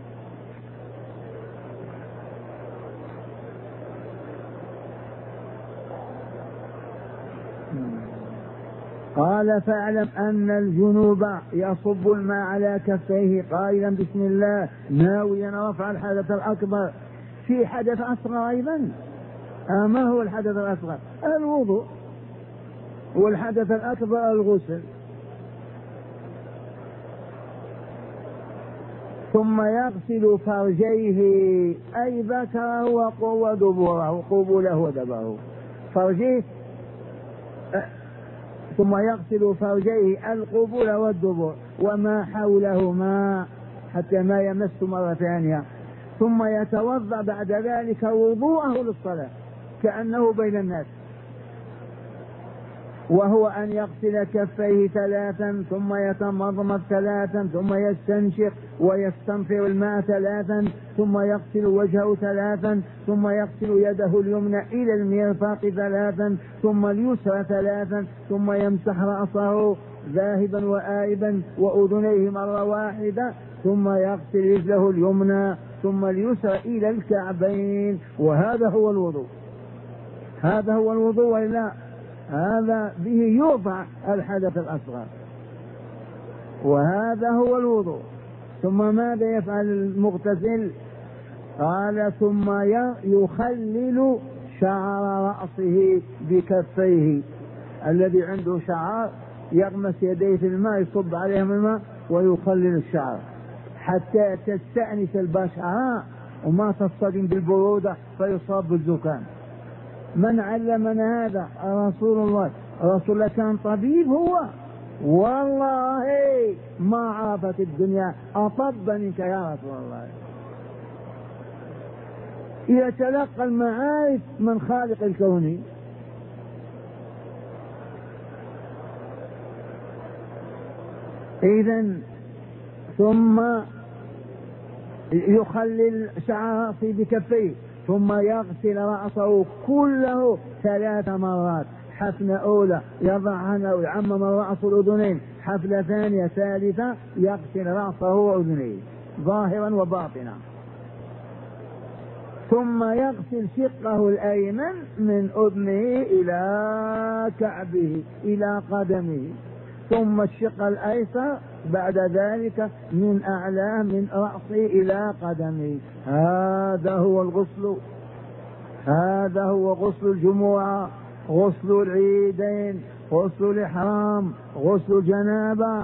قال فاعلم أن الجنوب يصب الماء على كفيه قائلا بسم الله ناويا رفع الحدث الأكبر. في حدث أصغر أيضا. ما هو الحدث الأصغر؟ الوضوء. والحدث الأكبر الغسل. ثم يغسل فرجيه أي ذكره ودبره، قبله ودبره. فرجيه ثم يغسل فرجيه القبول والدبر وما حولهما حتى ما يمس مرة ثانية. ثم يتوضأ بعد ذلك وضوءه للصلاة كأنه بين الناس، وهو أن يغسل كفيه ثلاثا، ثم يتمضمض ثلاثا، ثم يستنشق ويستنفر الماء ثلاثا، ثم يغسل وجهه ثلاثا، ثم يغسل يده اليمنى إلى المرفق ثلاثا، ثم اليسرى ثلاثا، ثم يمسح رأسه ذاهبا وآيبا وأذنيه مرة واحدة، ثم يغسل رجله اليمنى ثم اليسرى إلى الكعبين. وهذا هو الوضوء. هذا هو الوضوء ولا هذا به يرفع الحدث الأصغر، وهذا هو الوضوء. ثم ماذا يفعل المغتسل؟ قال ثم يخلل شعر رأسه بكفيه. الذي عنده شعر يغمس يديه في الماء، يصب عليهم الماء ويخلل الشعر حتى تستأنس البشرة وما تصطدم بالبرودة فيصاب بالزكام. من علمنا هذا؟ رسول الله. رسول الله كان طبيب هو، والله ما عرفت الدنيا أطب منك يا رسول الله. يتلقى المعارف من خالق الكون. إذن ثم يخلل شعر رأسه بكفيه، ثم يغسل رأسه كله 3 مرات. حفنة أولى يضعها ويعمم الرأس الأذنين، حفلة ثانية ثالثة يغسل رأسه وأذنيه ظاهرا وباطنا، ثم يغسل شقه الأيمن من أذنه إلى كعبه إلى قدمه، ثم الشق الأيسر بعد ذلك من أعلاه من رأسه إلى قدمه. هذا هو الغسل. هذا هو غسل الجمعة، غسل العيدين، غسل الإحرام، غسل الجنابة.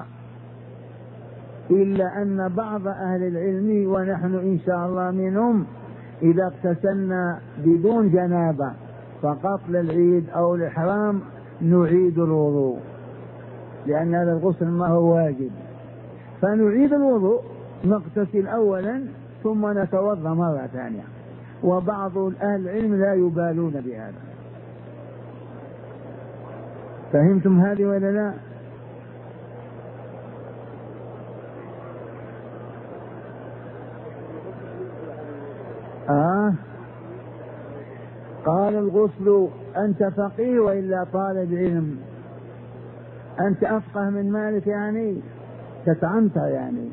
إلا أن بعض أهل العلم ونحن إن شاء الله منهم إذا اغتسلنا بدون جنابة فقط للعيد أو الإحرام نعيد الوضوء، لأن هذا الغسل ما هو واجب، فنعيد الوضوء، نغتسل أولا ثم نتوضأ مرة ثانية. وبعض أهل العلم لا يبالون بهذا. فهمتم هذه ولا لا؟ قال الغسل أنت فقيه وإلا طالب علم؟ أنت أفقه من مالك يعني تتعنطر يعني،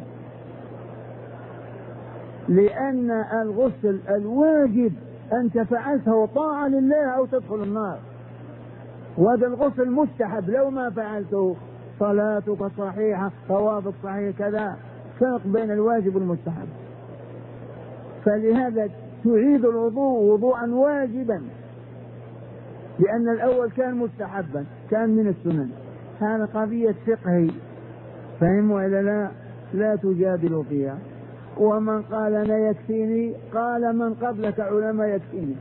لأن الغسل الواجب أنت فعلته طاعة لله أو تدخل النار، وهذا الغسل مستحب لو ما فعلته صلاتك صحيحة طوافك صحيح كذا. فرق بين الواجب والمستحب، فلهذا تعيد الوضوء وضوءا واجبا، لأن الأول كان مستحبا كان من السنن. هذا قضية فقهي، فهموا إلا لا؟ لا تجادلوا فيها. ومن قال أنا يكفيني قال من قبلك علماء يكفيني.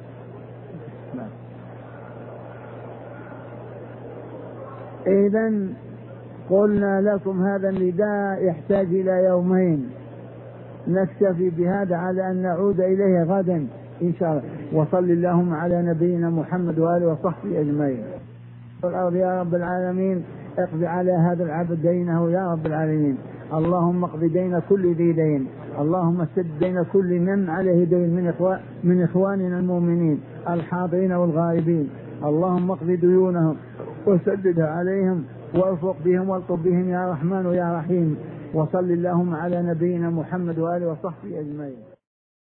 إذن قلنا لكم هذا النداء يحتاج إلى يومين، نكتفي بهذا على أن نعود إليه غدا إن شاء الله. وصل اللهم على نبينا محمد وآله وصحبه أجمعين. والأرض يا رب العالمين اقض على هذا العبد دينه يا رب العالمين. اللهم اقض دين كل ذي دين، اللهم سد دين كل من عليه دين من إخواننا المؤمنين الحاضرين والغائبين. اللهم اقض ديونهم وسددها عليهم وارفق بهم والطف بهم يا رحمن يا رحيم. وصل اللهم على نبينا محمد وآله وصحبه أجمعين.